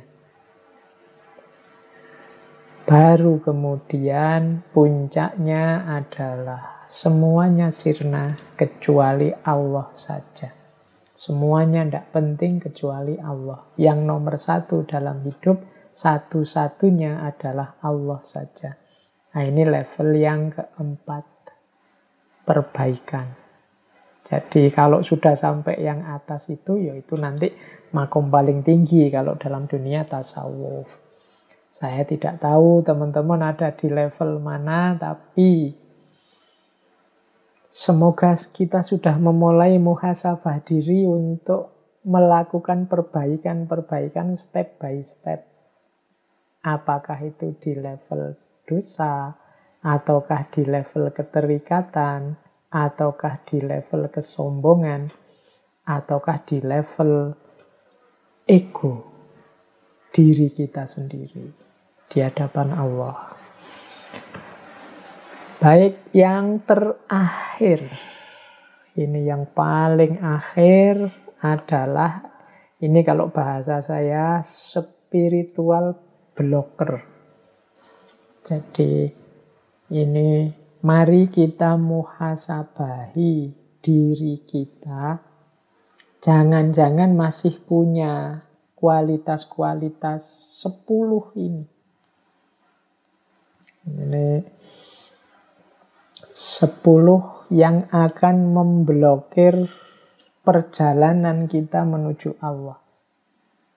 Baru kemudian puncaknya adalah semuanya sirna kecuali Allah saja. Semuanya tidak penting kecuali Allah. Yang nomor satu dalam hidup, satu-satunya adalah Allah saja. Nah ini level yang keempat, perbaikan. Jadi kalau sudah sampai yang atas itu, yaitu nanti makom paling tinggi kalau dalam dunia tasawuf. Saya tidak tahu teman-teman ada di level mana, tapi semoga kita sudah memulai muhasabah diri untuk melakukan perbaikan-perbaikan step by step. Apakah itu di level dosa, ataukah di level keterikatan, ataukah di level kesombongan, ataukah di level ego diri kita sendiri di hadapan Allah. Baik, yang terakhir, ini yang paling akhir adalah, ini kalau bahasa saya spiritual blocker. Jadi ini mari kita muhasabahi diri kita. Jangan-jangan masih punya kualitas-kualitas 10 ini. Ini 10 yang akan memblokir perjalanan kita menuju Allah.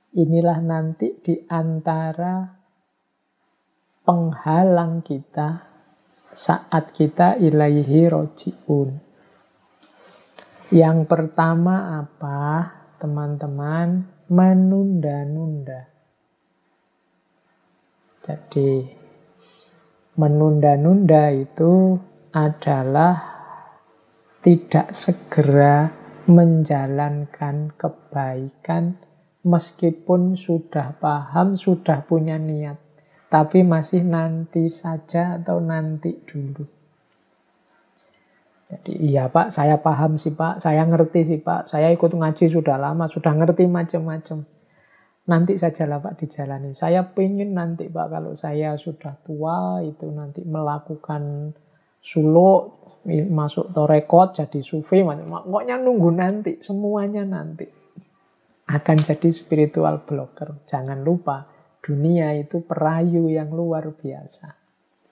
Inilah nanti di antara penghalang kita saat kita ilaihi roji'un. Yang pertama apa, teman-teman? Menunda-nunda. Jadi, menunda-nunda itu adalah tidak segera menjalankan kebaikan meskipun sudah paham, sudah punya niat. Tapi masih nanti saja atau nanti dulu. Jadi iya Pak, saya paham sih Pak, saya ngerti sih Pak, saya ikut ngaji sudah lama, sudah ngerti macam-macam. Nanti sajalah Pak dijalani. Saya pengen nanti Pak kalau saya sudah tua itu nanti melakukan suluk, masuk torekot, jadi sufi, pokoknya nunggu nanti, semuanya nanti. Akan jadi spiritual blocker. Jangan lupa, dunia itu perayu yang luar biasa.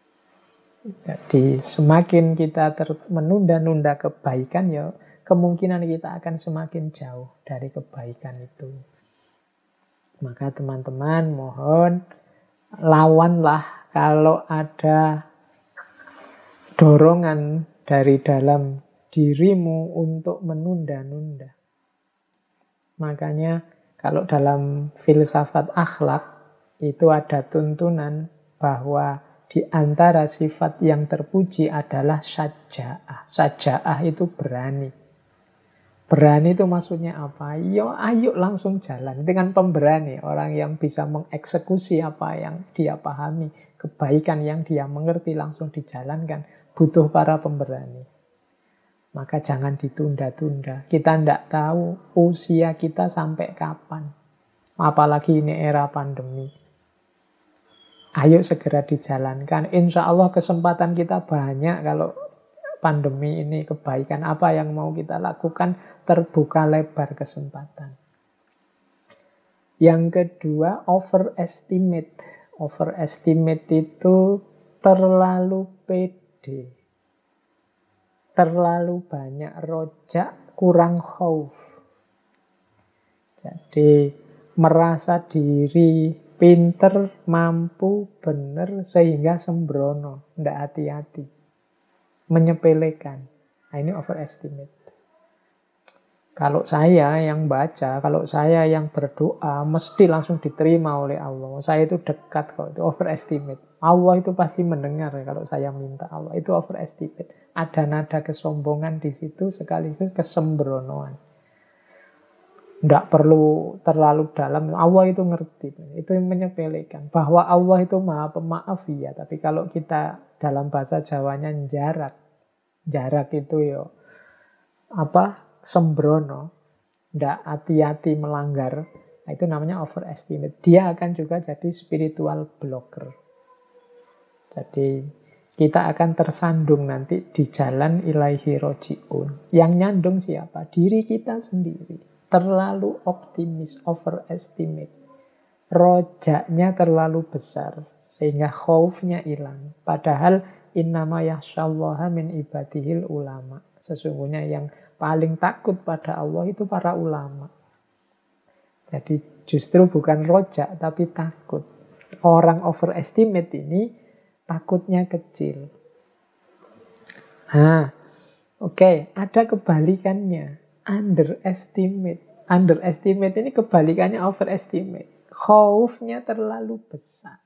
Jadi semakin kita menunda-nunda kebaikan, ya kemungkinan kita akan semakin jauh dari kebaikan itu. Maka teman-teman mohon lawanlah kalau ada dorongan dari dalam dirimu untuk menunda-nunda. Makanya kalau dalam filsafat akhlak itu ada tuntunan bahwa di antara sifat yang terpuji adalah syaja'ah. Syaja'ah itu berani. Berani itu maksudnya apa? Yo, ayo langsung jalan. Dengan pemberani, orang yang bisa mengeksekusi apa yang dia pahami, kebaikan yang dia mengerti langsung dijalankan, butuh para pemberani. Maka jangan ditunda-tunda. Kita tidak tahu usia kita sampai kapan. Apalagi ini era pandemi. Ayo segera dijalankan. Insya Allah kesempatan kita banyak kalau pandemi ini, kebaikan apa yang mau kita lakukan, terbuka lebar kesempatan. Yang kedua, overestimate. Overestimate itu terlalu pede. Terlalu banyak rojak, kurang khauf. Jadi merasa diri pinter, mampu, benar, sehingga sembrono, tidak hati-hati. Menyepelekan. Nah, ini overestimate. Kalau saya yang baca, kalau saya yang berdoa, mesti langsung diterima oleh Allah. Saya itu dekat kok, itu overestimate. Allah itu pasti mendengar ya kalau saya minta Allah. Itu overestimate. Ada nada kesombongan di situ, sekaligus kesembronoan. Tidak perlu terlalu dalam. Allah itu ngerti. Itu yang menyepelekan. Bahwa Allah itu maha pemaaf ya. Tapi kalau kita dalam bahasa Jawanya jarak. Jarak itu ya sembrono. Tidak hati-hati melanggar. Nah, itu namanya overestimate. Dia akan juga jadi spiritual blocker. Jadi kita akan tersandung nanti di jalan ilaihi roji'un. Yang nyandung siapa? Diri kita sendiri. Terlalu optimis, overestimate. Rojaknya terlalu besar, sehingga khaufnya hilang. Padahal innama yakhsyallaha min ibadihil ulama. Sesungguhnya yang paling takut pada Allah itu para ulama. Jadi justru bukan rojak, tapi takut. Orang overestimate ini takutnya kecil. Nah, oke, ada kebalikannya. Underestimate. Underestimate ini kebalikannya overestimate. Khaufnya terlalu besar.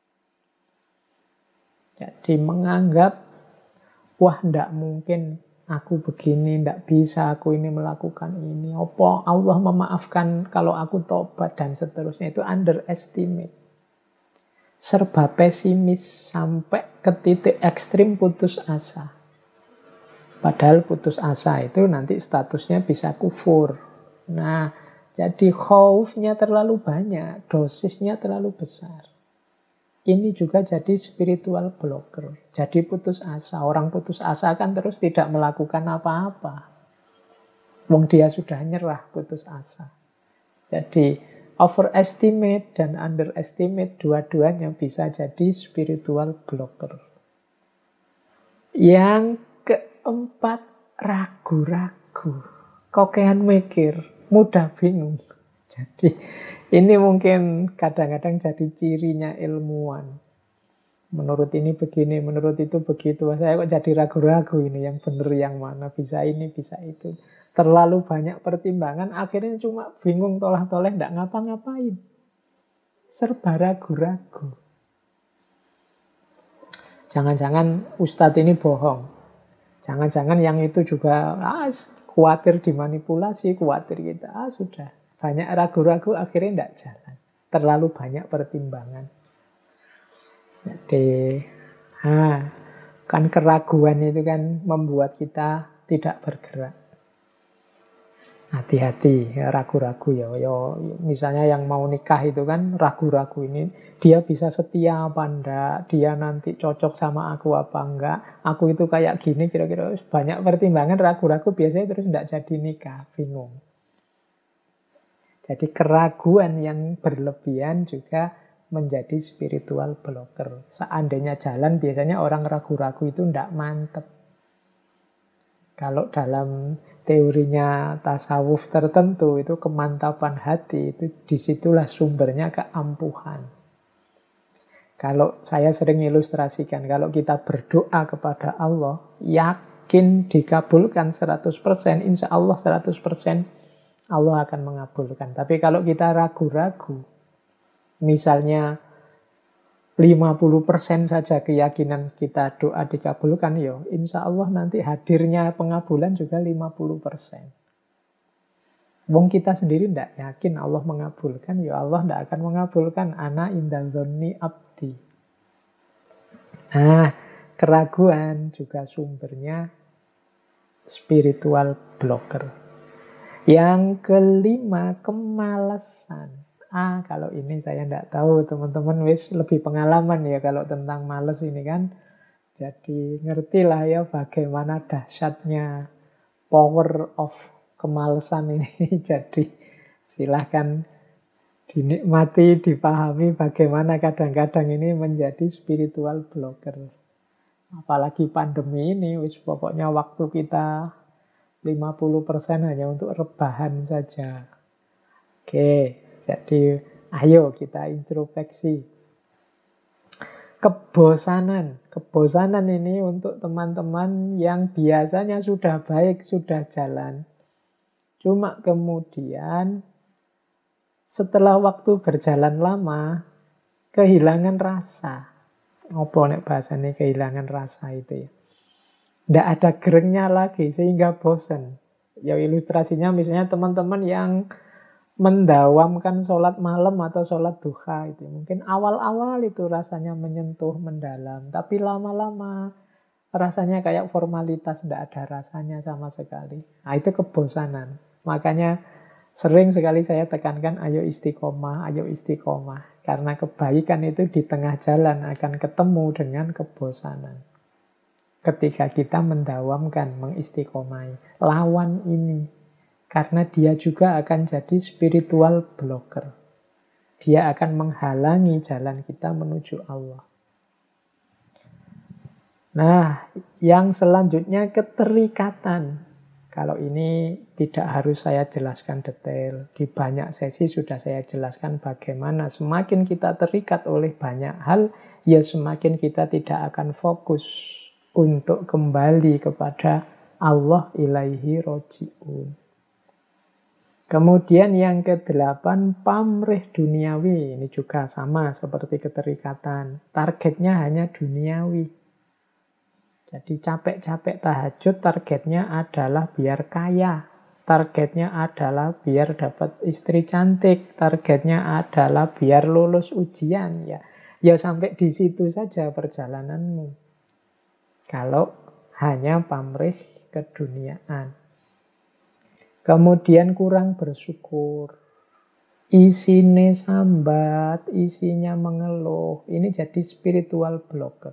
Jadi menganggap, wah tidak mungkin aku begini, tidak bisa aku ini melakukan ini. Apa Allah memaafkan kalau aku tobat dan seterusnya. Itu underestimate. Serba pesimis sampai ke titik ekstrim putus asa. Padahal putus asa itu nanti statusnya bisa kufur. Nah, jadi khaufnya terlalu banyak, dosisnya terlalu besar. Ini juga jadi spiritual blocker. Jadi putus asa. Orang putus asa kan terus tidak melakukan apa-apa. Wong dia sudah nyerah, putus asa. Jadi overestimate dan underestimate dua-duanya bisa jadi spiritual blocker. Yang keempat, ragu-ragu. Kokean mikir, mudah bingung. Jadi Ini mungkin kadang-kadang jadi cirinya ilmuwan. Menurut ini begini, menurut itu begitu. Saya kok jadi ragu-ragu ini yang benar yang mana. Bisa ini, bisa itu. Terlalu banyak pertimbangan, akhirnya cuma bingung tolah-toleh, nggak ngapa-ngapain. Serba ragu-ragu. Jangan-jangan Ustadz ini bohong. Jangan-jangan yang itu juga khawatir dimanipulasi, khawatir kita. Sudah. Banyak ragu-ragu, akhirnya tidak jalan. Terlalu banyak pertimbangan. Jadi, kan keraguan itu kan membuat kita tidak bergerak. Hati-hati, ya, ragu-ragu ya. Misalnya yang mau nikah itu kan ragu-ragu ini. Dia bisa setia apa enggak? Dia nanti cocok sama aku apa enggak? Aku itu kayak gini, kira-kira banyak pertimbangan, ragu-ragu biasanya terus enggak jadi nikah. Bingung. Jadi keraguan yang berlebihan juga menjadi spiritual blocker. Seandainya jalan, biasanya orang ragu-ragu itu tidak mantep. Kalau dalam teorinya tasawuf tertentu, itu kemantapan hati, itu disitulah sumbernya keampuhan. Kalau saya sering ilustrasikan, kalau kita berdoa kepada Allah, yakin dikabulkan 100%, insya Allah 100%, Allah akan mengabulkan. Tapi kalau kita ragu-ragu, misalnya 50% saja keyakinan kita doa dikabulkan, insya Allah nanti hadirnya pengabulan juga 50%. Wong kita sendiri tidak yakin Allah mengabulkan, Allah tidak akan mengabulkan. Ana inda dzonni abdi. Keraguan juga sumbernya spiritual blocker. Yang kelima, kemalasan. Kalau ini saya tidak tahu, teman-teman wis lebih pengalaman ya kalau tentang males ini kan. Jadi ngertilah ya bagaimana dahsyatnya power of kemalasan ini. Jadi silahkan dinikmati, dipahami bagaimana kadang-kadang ini menjadi spiritual blocker. Apalagi pandemi ini, wis pokoknya waktu kita 50% hanya untuk rebahan saja. Oke. Jadi, ayo kita introspeksi. Kebosanan. Kebosanan ini untuk teman-teman yang biasanya sudah baik, sudah jalan. Cuma kemudian setelah waktu berjalan lama, kehilangan rasa. Apa nek bahasanya kehilangan rasa itu ya? Tidak ada gerengnya lagi sehingga bosan. Ya ilustrasinya misalnya teman-teman yang mendawamkan sholat malam atau sholat duha itu. Mungkin awal-awal itu rasanya menyentuh, mendalam. Tapi lama-lama rasanya kayak formalitas, tidak ada rasanya sama sekali. Itu kebosanan. Makanya sering sekali saya tekankan, ayo istiqomah, ayo istiqomah. Karena kebaikan itu di tengah jalan akan ketemu dengan kebosanan. Ketika kita mendawamkan, mengistiqomai. Lawan ini. Karena dia juga akan jadi spiritual blocker. Dia akan menghalangi jalan kita menuju Allah. Nah, yang selanjutnya keterikatan. Kalau ini tidak harus saya jelaskan detail. Di banyak sesi sudah saya jelaskan bagaimana semakin kita terikat oleh banyak hal, ya semakin kita tidak akan fokus untuk kembali kepada Allah ilaihi roji'un. Kemudian yang ke-8, pamrih duniawi. Ini juga sama seperti keterikatan. Targetnya hanya duniawi. Jadi capek-capek tahajud, targetnya adalah biar kaya. Targetnya adalah biar dapat istri cantik. Targetnya adalah biar lulus ujian. Ya sampai di situ saja perjalananmu. Kalau hanya pamrih keduniaan. Kemudian kurang bersyukur. Isinya sambat, isinya mengeluh. Ini jadi spiritual blocker.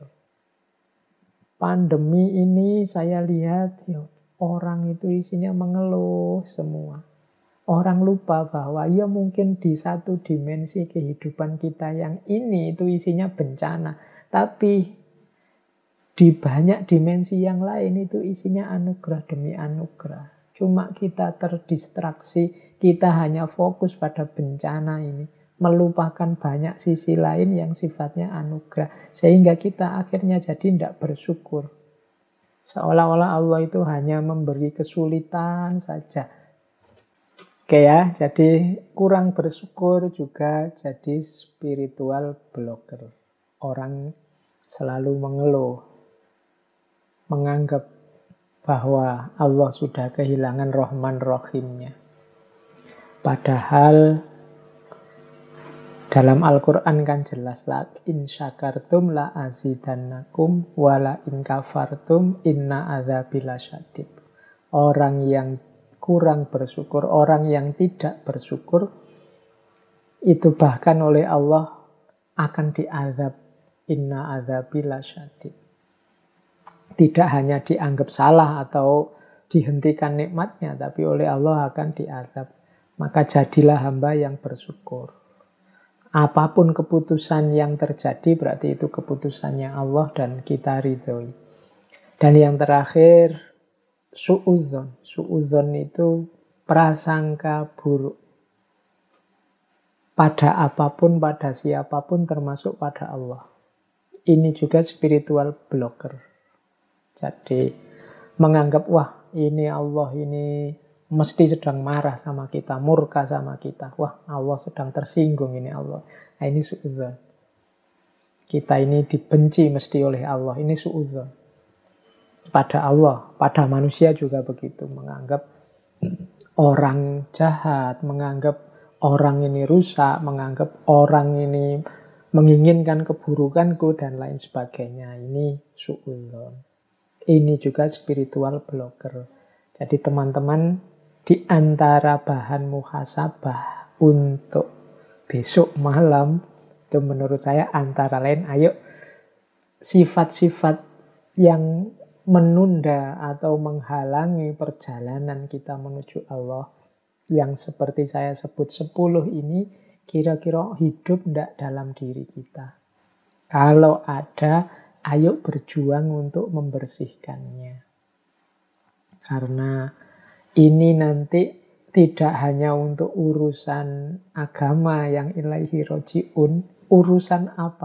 Pandemi ini saya lihat orang itu isinya mengeluh semua. Orang lupa bahwa ya mungkin di satu dimensi kehidupan kita yang ini itu isinya bencana. Tapi di banyak dimensi yang lain itu isinya anugerah demi anugerah. Cuma kita terdistraksi, kita hanya fokus pada bencana ini, melupakan banyak sisi lain yang sifatnya anugerah. Sehingga kita akhirnya jadi tidak bersyukur. Seolah-olah Allah itu hanya memberi kesulitan saja. Oke ya, jadi kurang bersyukur juga jadi spiritual blocker. Orang selalu mengeluh, menganggap bahwa Allah sudah kehilangan Rahman Rahimnya. Padahal dalam Al-Quran kan jelas, la in syakartum la azidannakum wa la in kafartum inna adzabi lasyadid. Orang yang kurang bersyukur, orang yang tidak bersyukur, itu bahkan oleh Allah akan diazab. Inna adzabi lasyadid. Tidak hanya dianggap salah atau dihentikan nikmatnya, tapi oleh Allah akan diazab. Maka jadilah hamba yang bersyukur. Apapun keputusan yang terjadi, berarti itu keputusannya Allah dan kita ridhoi. Dan yang terakhir, su'udzon. Su'udzon itu prasangka buruk. Pada apapun, pada siapapun, termasuk pada Allah. Ini juga spiritual blocker. Jadi menganggap, wah ini Allah ini mesti sedang marah sama kita, murka sama kita. Wah Allah sedang tersinggung ini Allah. Nah ini su'udzon. Kita ini dibenci mesti oleh Allah. Ini su'udzon. Pada Allah, pada manusia juga begitu. Menganggap orang jahat, menganggap orang ini rusak, menganggap orang ini menginginkan keburukanku dan lain sebagainya. Ini su'udzon. Ini juga spiritual blocker. Jadi teman-teman, di antara bahan muhasabah untuk besok malam, itu menurut saya antara lain, ayo sifat-sifat yang menunda atau menghalangi perjalanan kita menuju Allah, yang seperti saya sebut 10 ini, kira-kira hidup tidak dalam diri kita. Kalau ada, ayo berjuang untuk membersihkannya. Karena ini nanti tidak hanya untuk urusan agama yang ilaihi roji'un, urusan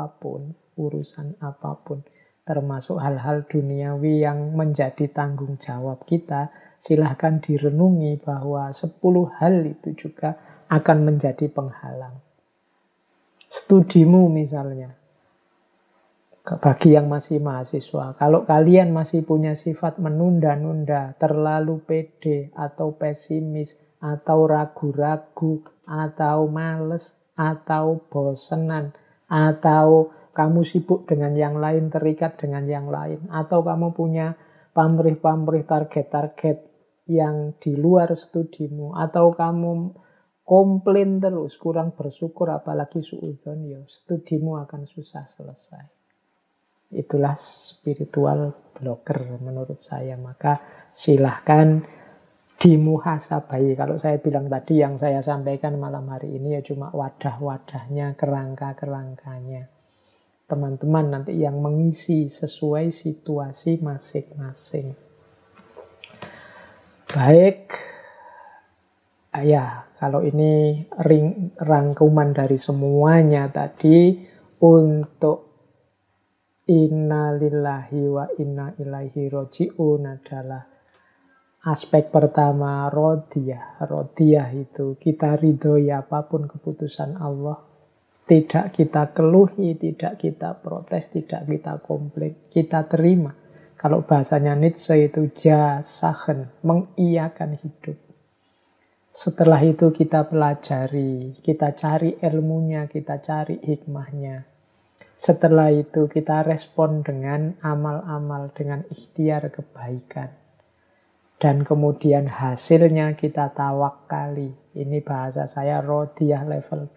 apapun, termasuk hal-hal duniawi yang menjadi tanggung jawab kita, silahkan direnungi bahwa 10 hal itu juga akan menjadi penghalang. Studimu misalnya, bagi yang masih mahasiswa, kalau kalian masih punya sifat menunda-nunda, terlalu pede atau pesimis, atau ragu-ragu, atau males, atau bosenan, atau kamu sibuk dengan yang lain, terikat dengan yang lain, atau kamu punya pamrih-pamrih target-target yang di luar studimu, atau kamu komplain terus, kurang bersyukur, apalagi suudzon, ya studimu akan susah selesai. Itulah spiritual blocker menurut saya. Maka silahkan dimuhasabai. Kalau saya bilang tadi, yang saya sampaikan malam hari ini ya cuma wadah-wadahnya, kerangka-kerangkanya. Teman-teman nanti yang mengisi sesuai situasi masing-masing. Baik. Ya, kalau ini rangkuman dari semuanya tadi untuk inna lillahi wa inna ilaihi roji'un adalah aspek pertama, rodiyah. Rodiyah itu kita ridhoi apapun keputusan Allah. Tidak kita keluhi, tidak kita protes, tidak kita komplain. Kita terima. Kalau bahasanya Nietzsche itu jasahen, mengiyakan hidup. Setelah itu kita pelajari, kita cari ilmunya, kita cari hikmahnya. Setelah itu kita respon dengan amal-amal, dengan ikhtiar kebaikan. Dan kemudian hasilnya kita tawakali. Ini bahasa saya rodiyah level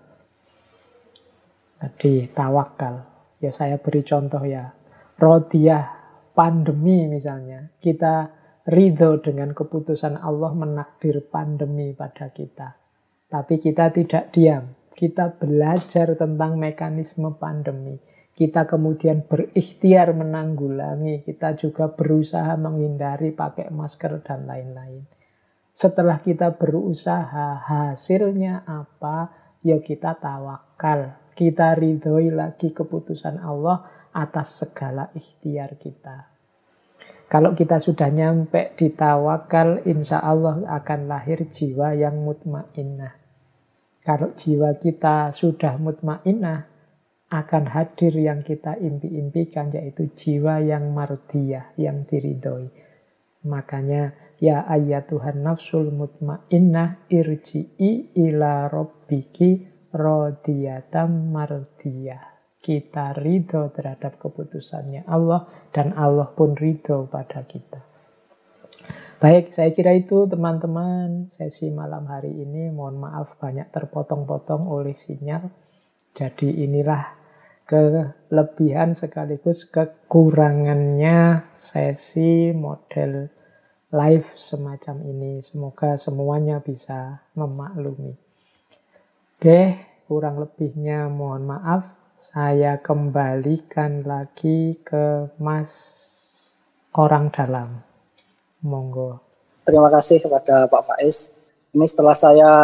2. Tadi tawakal. Ya saya beri contoh ya. Rodiyah pandemi misalnya. Kita ridho dengan keputusan Allah menakdir pandemi pada kita. Tapi kita tidak diam. Kita belajar tentang mekanisme pandemi. Kita kemudian berikhtiar menanggulangi. Kita juga berusaha menghindari pakai masker dan lain-lain. Setelah kita berusaha, hasilnya apa? Ya kita tawakal. Kita ridhoi lagi keputusan Allah atas segala ikhtiar kita. Kalau kita sudah nyampe di tawakal, insya Allah akan lahir jiwa yang mutmainnah. Kalau jiwa kita sudah mutmainnah, akan hadir yang kita impi-impikan, yaitu jiwa yang mardiyah, yang diridhoi. Makanya, ya ayyatuhan nafsul mutmainnah irji'i ila rabbiki radiyatan mardiyah. Kita ridho terhadap keputusannya Allah, dan Allah pun ridho pada kita. Baik, saya kira itu teman-teman sesi malam hari ini. Mohon maaf banyak terpotong-potong oleh sinyal. Jadi inilah kelebihan sekaligus kekurangannya sesi model live semacam ini. Semoga semuanya bisa memaklumi. Oke, kurang lebihnya mohon maaf. Saya kembalikan lagi ke Mas orang dalam. Monggo. Terima kasih kepada Pak Faiz. Ini setelah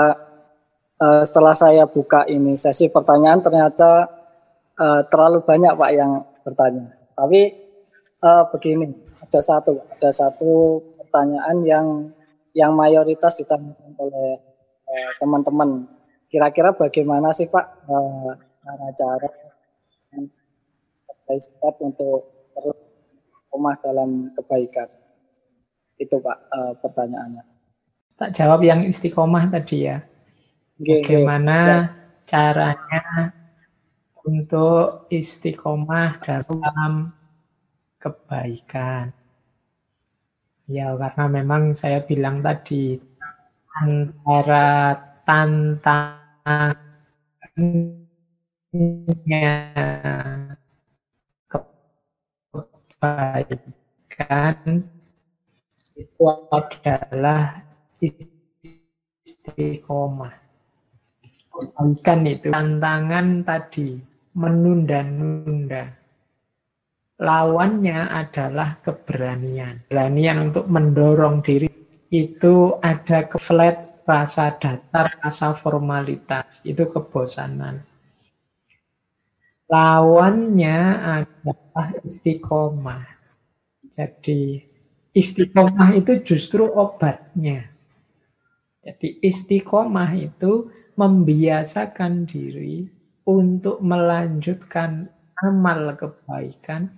saya buka ini sesi pertanyaan, ternyata terlalu banyak Pak yang bertanya. Tapi begini, ada satu pertanyaan yang mayoritas ditanyakan oleh teman-teman. Kira-kira bagaimana sih Pak cara step untuk terus istiqomah dalam kebaikan? Itu Pak pertanyaannya. Tak jawab yang istiqomah tadi ya. Bagaimana caranya untuk istiqomah dalam kebaikan? Ya, karena memang saya bilang tadi, antara tantangannya kebaikan itu adalah istiqomah. Kebaikan itu tantangan tadi, menunda-nunda. Lawannya adalah keberanian. Keberanian untuk mendorong diri. Itu ada flat, rasa datar, rasa formalitas. Itu kebosanan. Lawannya adalah istiqomah. Jadi istiqomah itu justru obatnya. Jadi istiqomah itu membiasakan diri untuk melanjutkan amal kebaikan.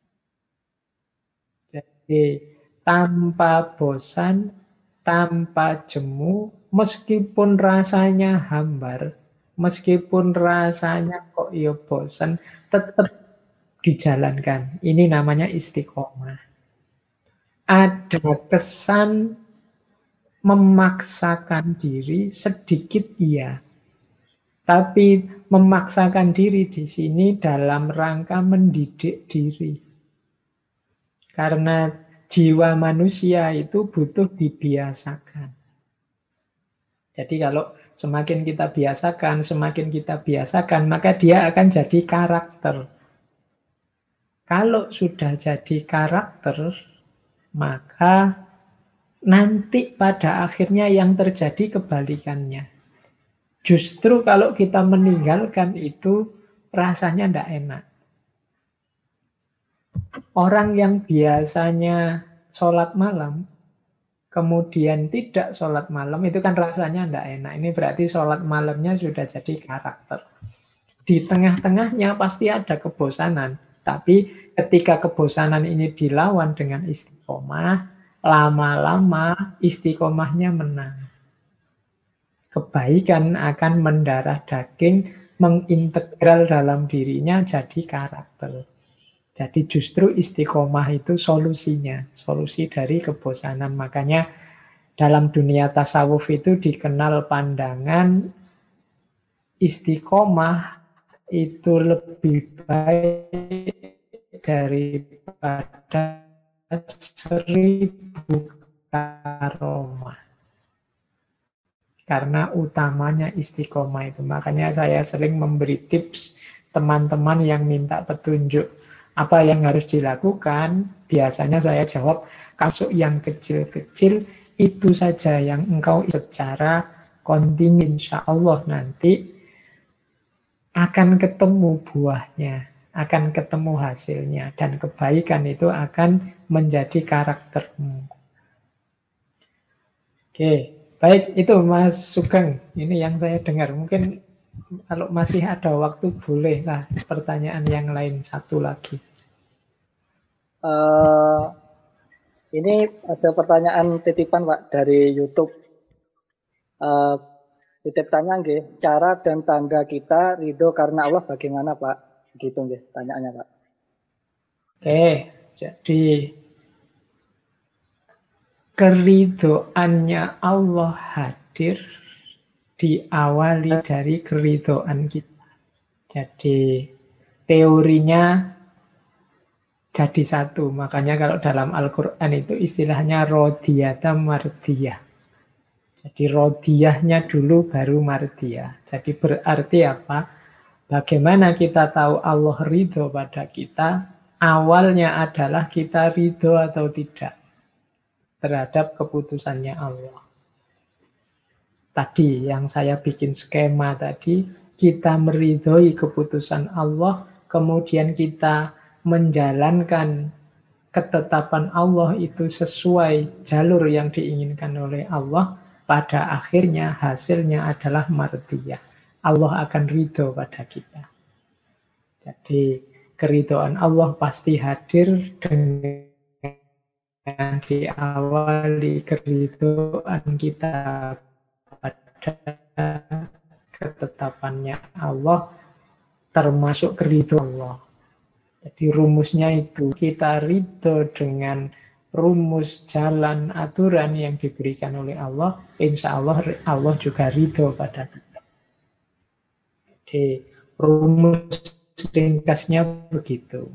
Jadi tanpa bosan, tanpa jemu, meskipun rasanya hambar, meskipun rasanya kok ya bosan, tetap dijalankan. Ini namanya istiqomah. Ada kesan memaksakan diri sedikit iya. Tapi memaksakan diri di sini dalam rangka mendidik diri. Karena jiwa manusia itu butuh dibiasakan. Jadi kalau semakin kita biasakan, maka dia akan jadi karakter. Kalau sudah jadi karakter, maka nanti pada akhirnya yang terjadi kebalikannya. Justru kalau kita meninggalkan itu, rasanya tidak enak. Orang yang biasanya sholat malam, kemudian tidak sholat malam, itu kan rasanya tidak enak. Ini berarti sholat malamnya sudah jadi karakter. Di tengah-tengahnya pasti ada kebosanan. Tapi ketika kebosanan ini dilawan dengan istiqomah, lama-lama istiqomahnya menang. Kebaikan akan mendarah daging, mengintegral dalam dirinya jadi karakter. Jadi justru istiqomah itu solusinya, solusi dari kebosanan. Makanya dalam dunia tasawuf itu dikenal pandangan istiqomah itu lebih baik daripada 1000 karomah. Karena utamanya istiqomah itu. Makanya saya sering memberi tips teman-teman yang minta petunjuk apa yang harus dilakukan. Biasanya saya jawab, kasus yang kecil-kecil itu saja yang engkau secara kontinu, insya Allah nanti akan ketemu buahnya, akan ketemu hasilnya, dan kebaikan itu akan menjadi karaktermu. Oke, baik itu Mas Sugeng. Ini yang saya dengar. Mungkin kalau masih ada waktu bolehlah pertanyaan yang lain satu lagi. Ini ada pertanyaan titipan Pak dari YouTube. Titip tanya nggih, cara dan tanda kita ridho karena Allah bagaimana Pak? Gitu nggih tanyaannya Pak. Oke, jadi keridhoannya Allah hadir diawali dari keridhoan kita. Jadi teorinya jadi satu. Makanya kalau dalam Al-Quran itu istilahnya rodiyata mardiyah. Jadi rodiyahnya dulu baru mardiyah. Jadi berarti apa? Bagaimana kita tahu Allah ridho pada kita? Awalnya adalah kita ridho atau tidak terhadap keputusannya Allah. Tadi yang saya bikin skema tadi, kita meridhoi keputusan Allah, kemudian kita menjalankan ketetapan Allah itu sesuai jalur yang diinginkan oleh Allah, pada akhirnya hasilnya adalah mardiyah. Allah akan ridho pada kita. Jadi keridhaan Allah pasti hadir dengan diawali keridhaan kita pada ketetapannya Allah, termasuk keridhaan Allah. Jadi rumusnya itu, kita ridho dengan rumus jalan aturan yang diberikan oleh Allah, insya Allah Allah juga ridho pada kita. Jadi rumus ringkasnya begitu.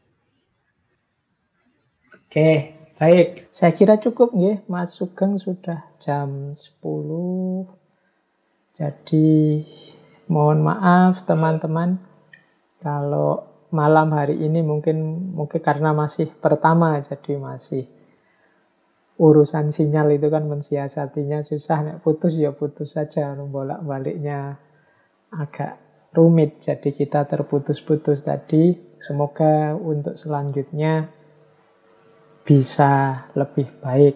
Oke, baik. Saya kira cukup nggih, Mas Sugeng, sudah jam 10. Jadi mohon maaf teman-teman kalau malam hari ini mungkin karena masih pertama, jadi masih urusan sinyal itu kan mensiasatinya susah. Nek putus ya putus saja, bolak-baliknya agak rumit. Jadi kita terputus-putus tadi. Semoga untuk selanjutnya bisa lebih baik.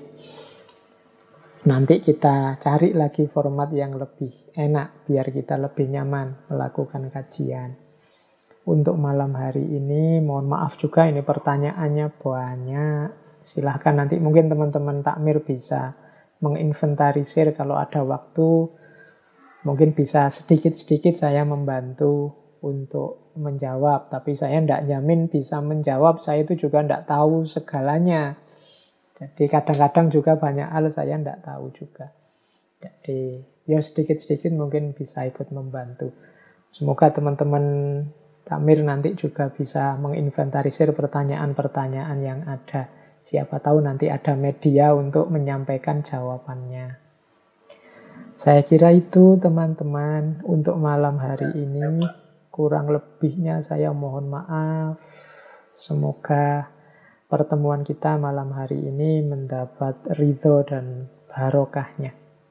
Nanti kita cari lagi format yang lebih enak biar kita lebih nyaman melakukan kajian. Untuk malam hari ini, mohon maaf juga ini pertanyaannya banyak. Silahkan nanti mungkin teman-teman takmir bisa menginventarisir kalau ada waktu. Mungkin bisa sedikit-sedikit saya membantu untuk menjawab. Tapi saya tidak jamin bisa menjawab. Saya itu juga tidak tahu segalanya. Jadi kadang-kadang juga banyak hal saya tidak tahu juga. Jadi ya sedikit-sedikit mungkin bisa ikut membantu. Semoga teman-teman takmir nanti juga bisa menginventarisir pertanyaan-pertanyaan yang ada. Siapa tahu nanti ada media untuk menyampaikan jawabannya. Saya kira itu teman-teman untuk malam hari ini. Kurang lebihnya saya mohon maaf. Semoga pertemuan kita malam hari ini mendapat ridho dan barokahnya.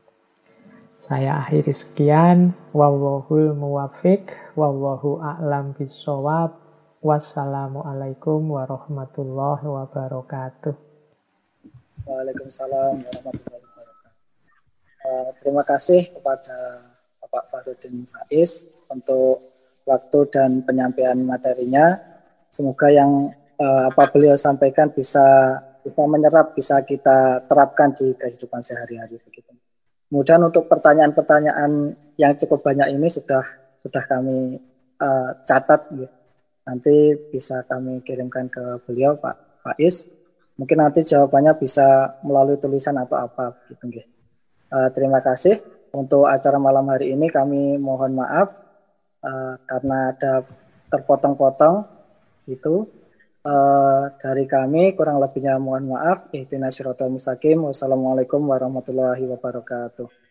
Saya akhiri sekian. Wallahul muwafiq. Wallahu a'lam bissawab. Wassalamualaikum warahmatullahi wabarakatuh. Waalaikumsalam warahmatullahi wabarakatuh. Terima kasih kepada Bapak Fahrudin Faiz untuk waktu dan penyampaian materinya. Semoga yang apa beliau sampaikan bisa menyerap, bisa kita terapkan di kehidupan sehari-hari begitu. Kemudian untuk pertanyaan-pertanyaan yang cukup banyak ini sudah kami catat, ya. Nanti bisa kami kirimkan ke beliau Pak Faiz. Mungkin nanti jawabannya bisa melalui tulisan atau apa gitu, ya. Terima kasih untuk acara malam hari ini. Kami mohon maaf karena ada terpotong-potong itu. Dari kami kurang lebihnya mohon maaf. Ihdinas siratal mustaqim. Wassalamualaikum warahmatullahi wabarakatuh.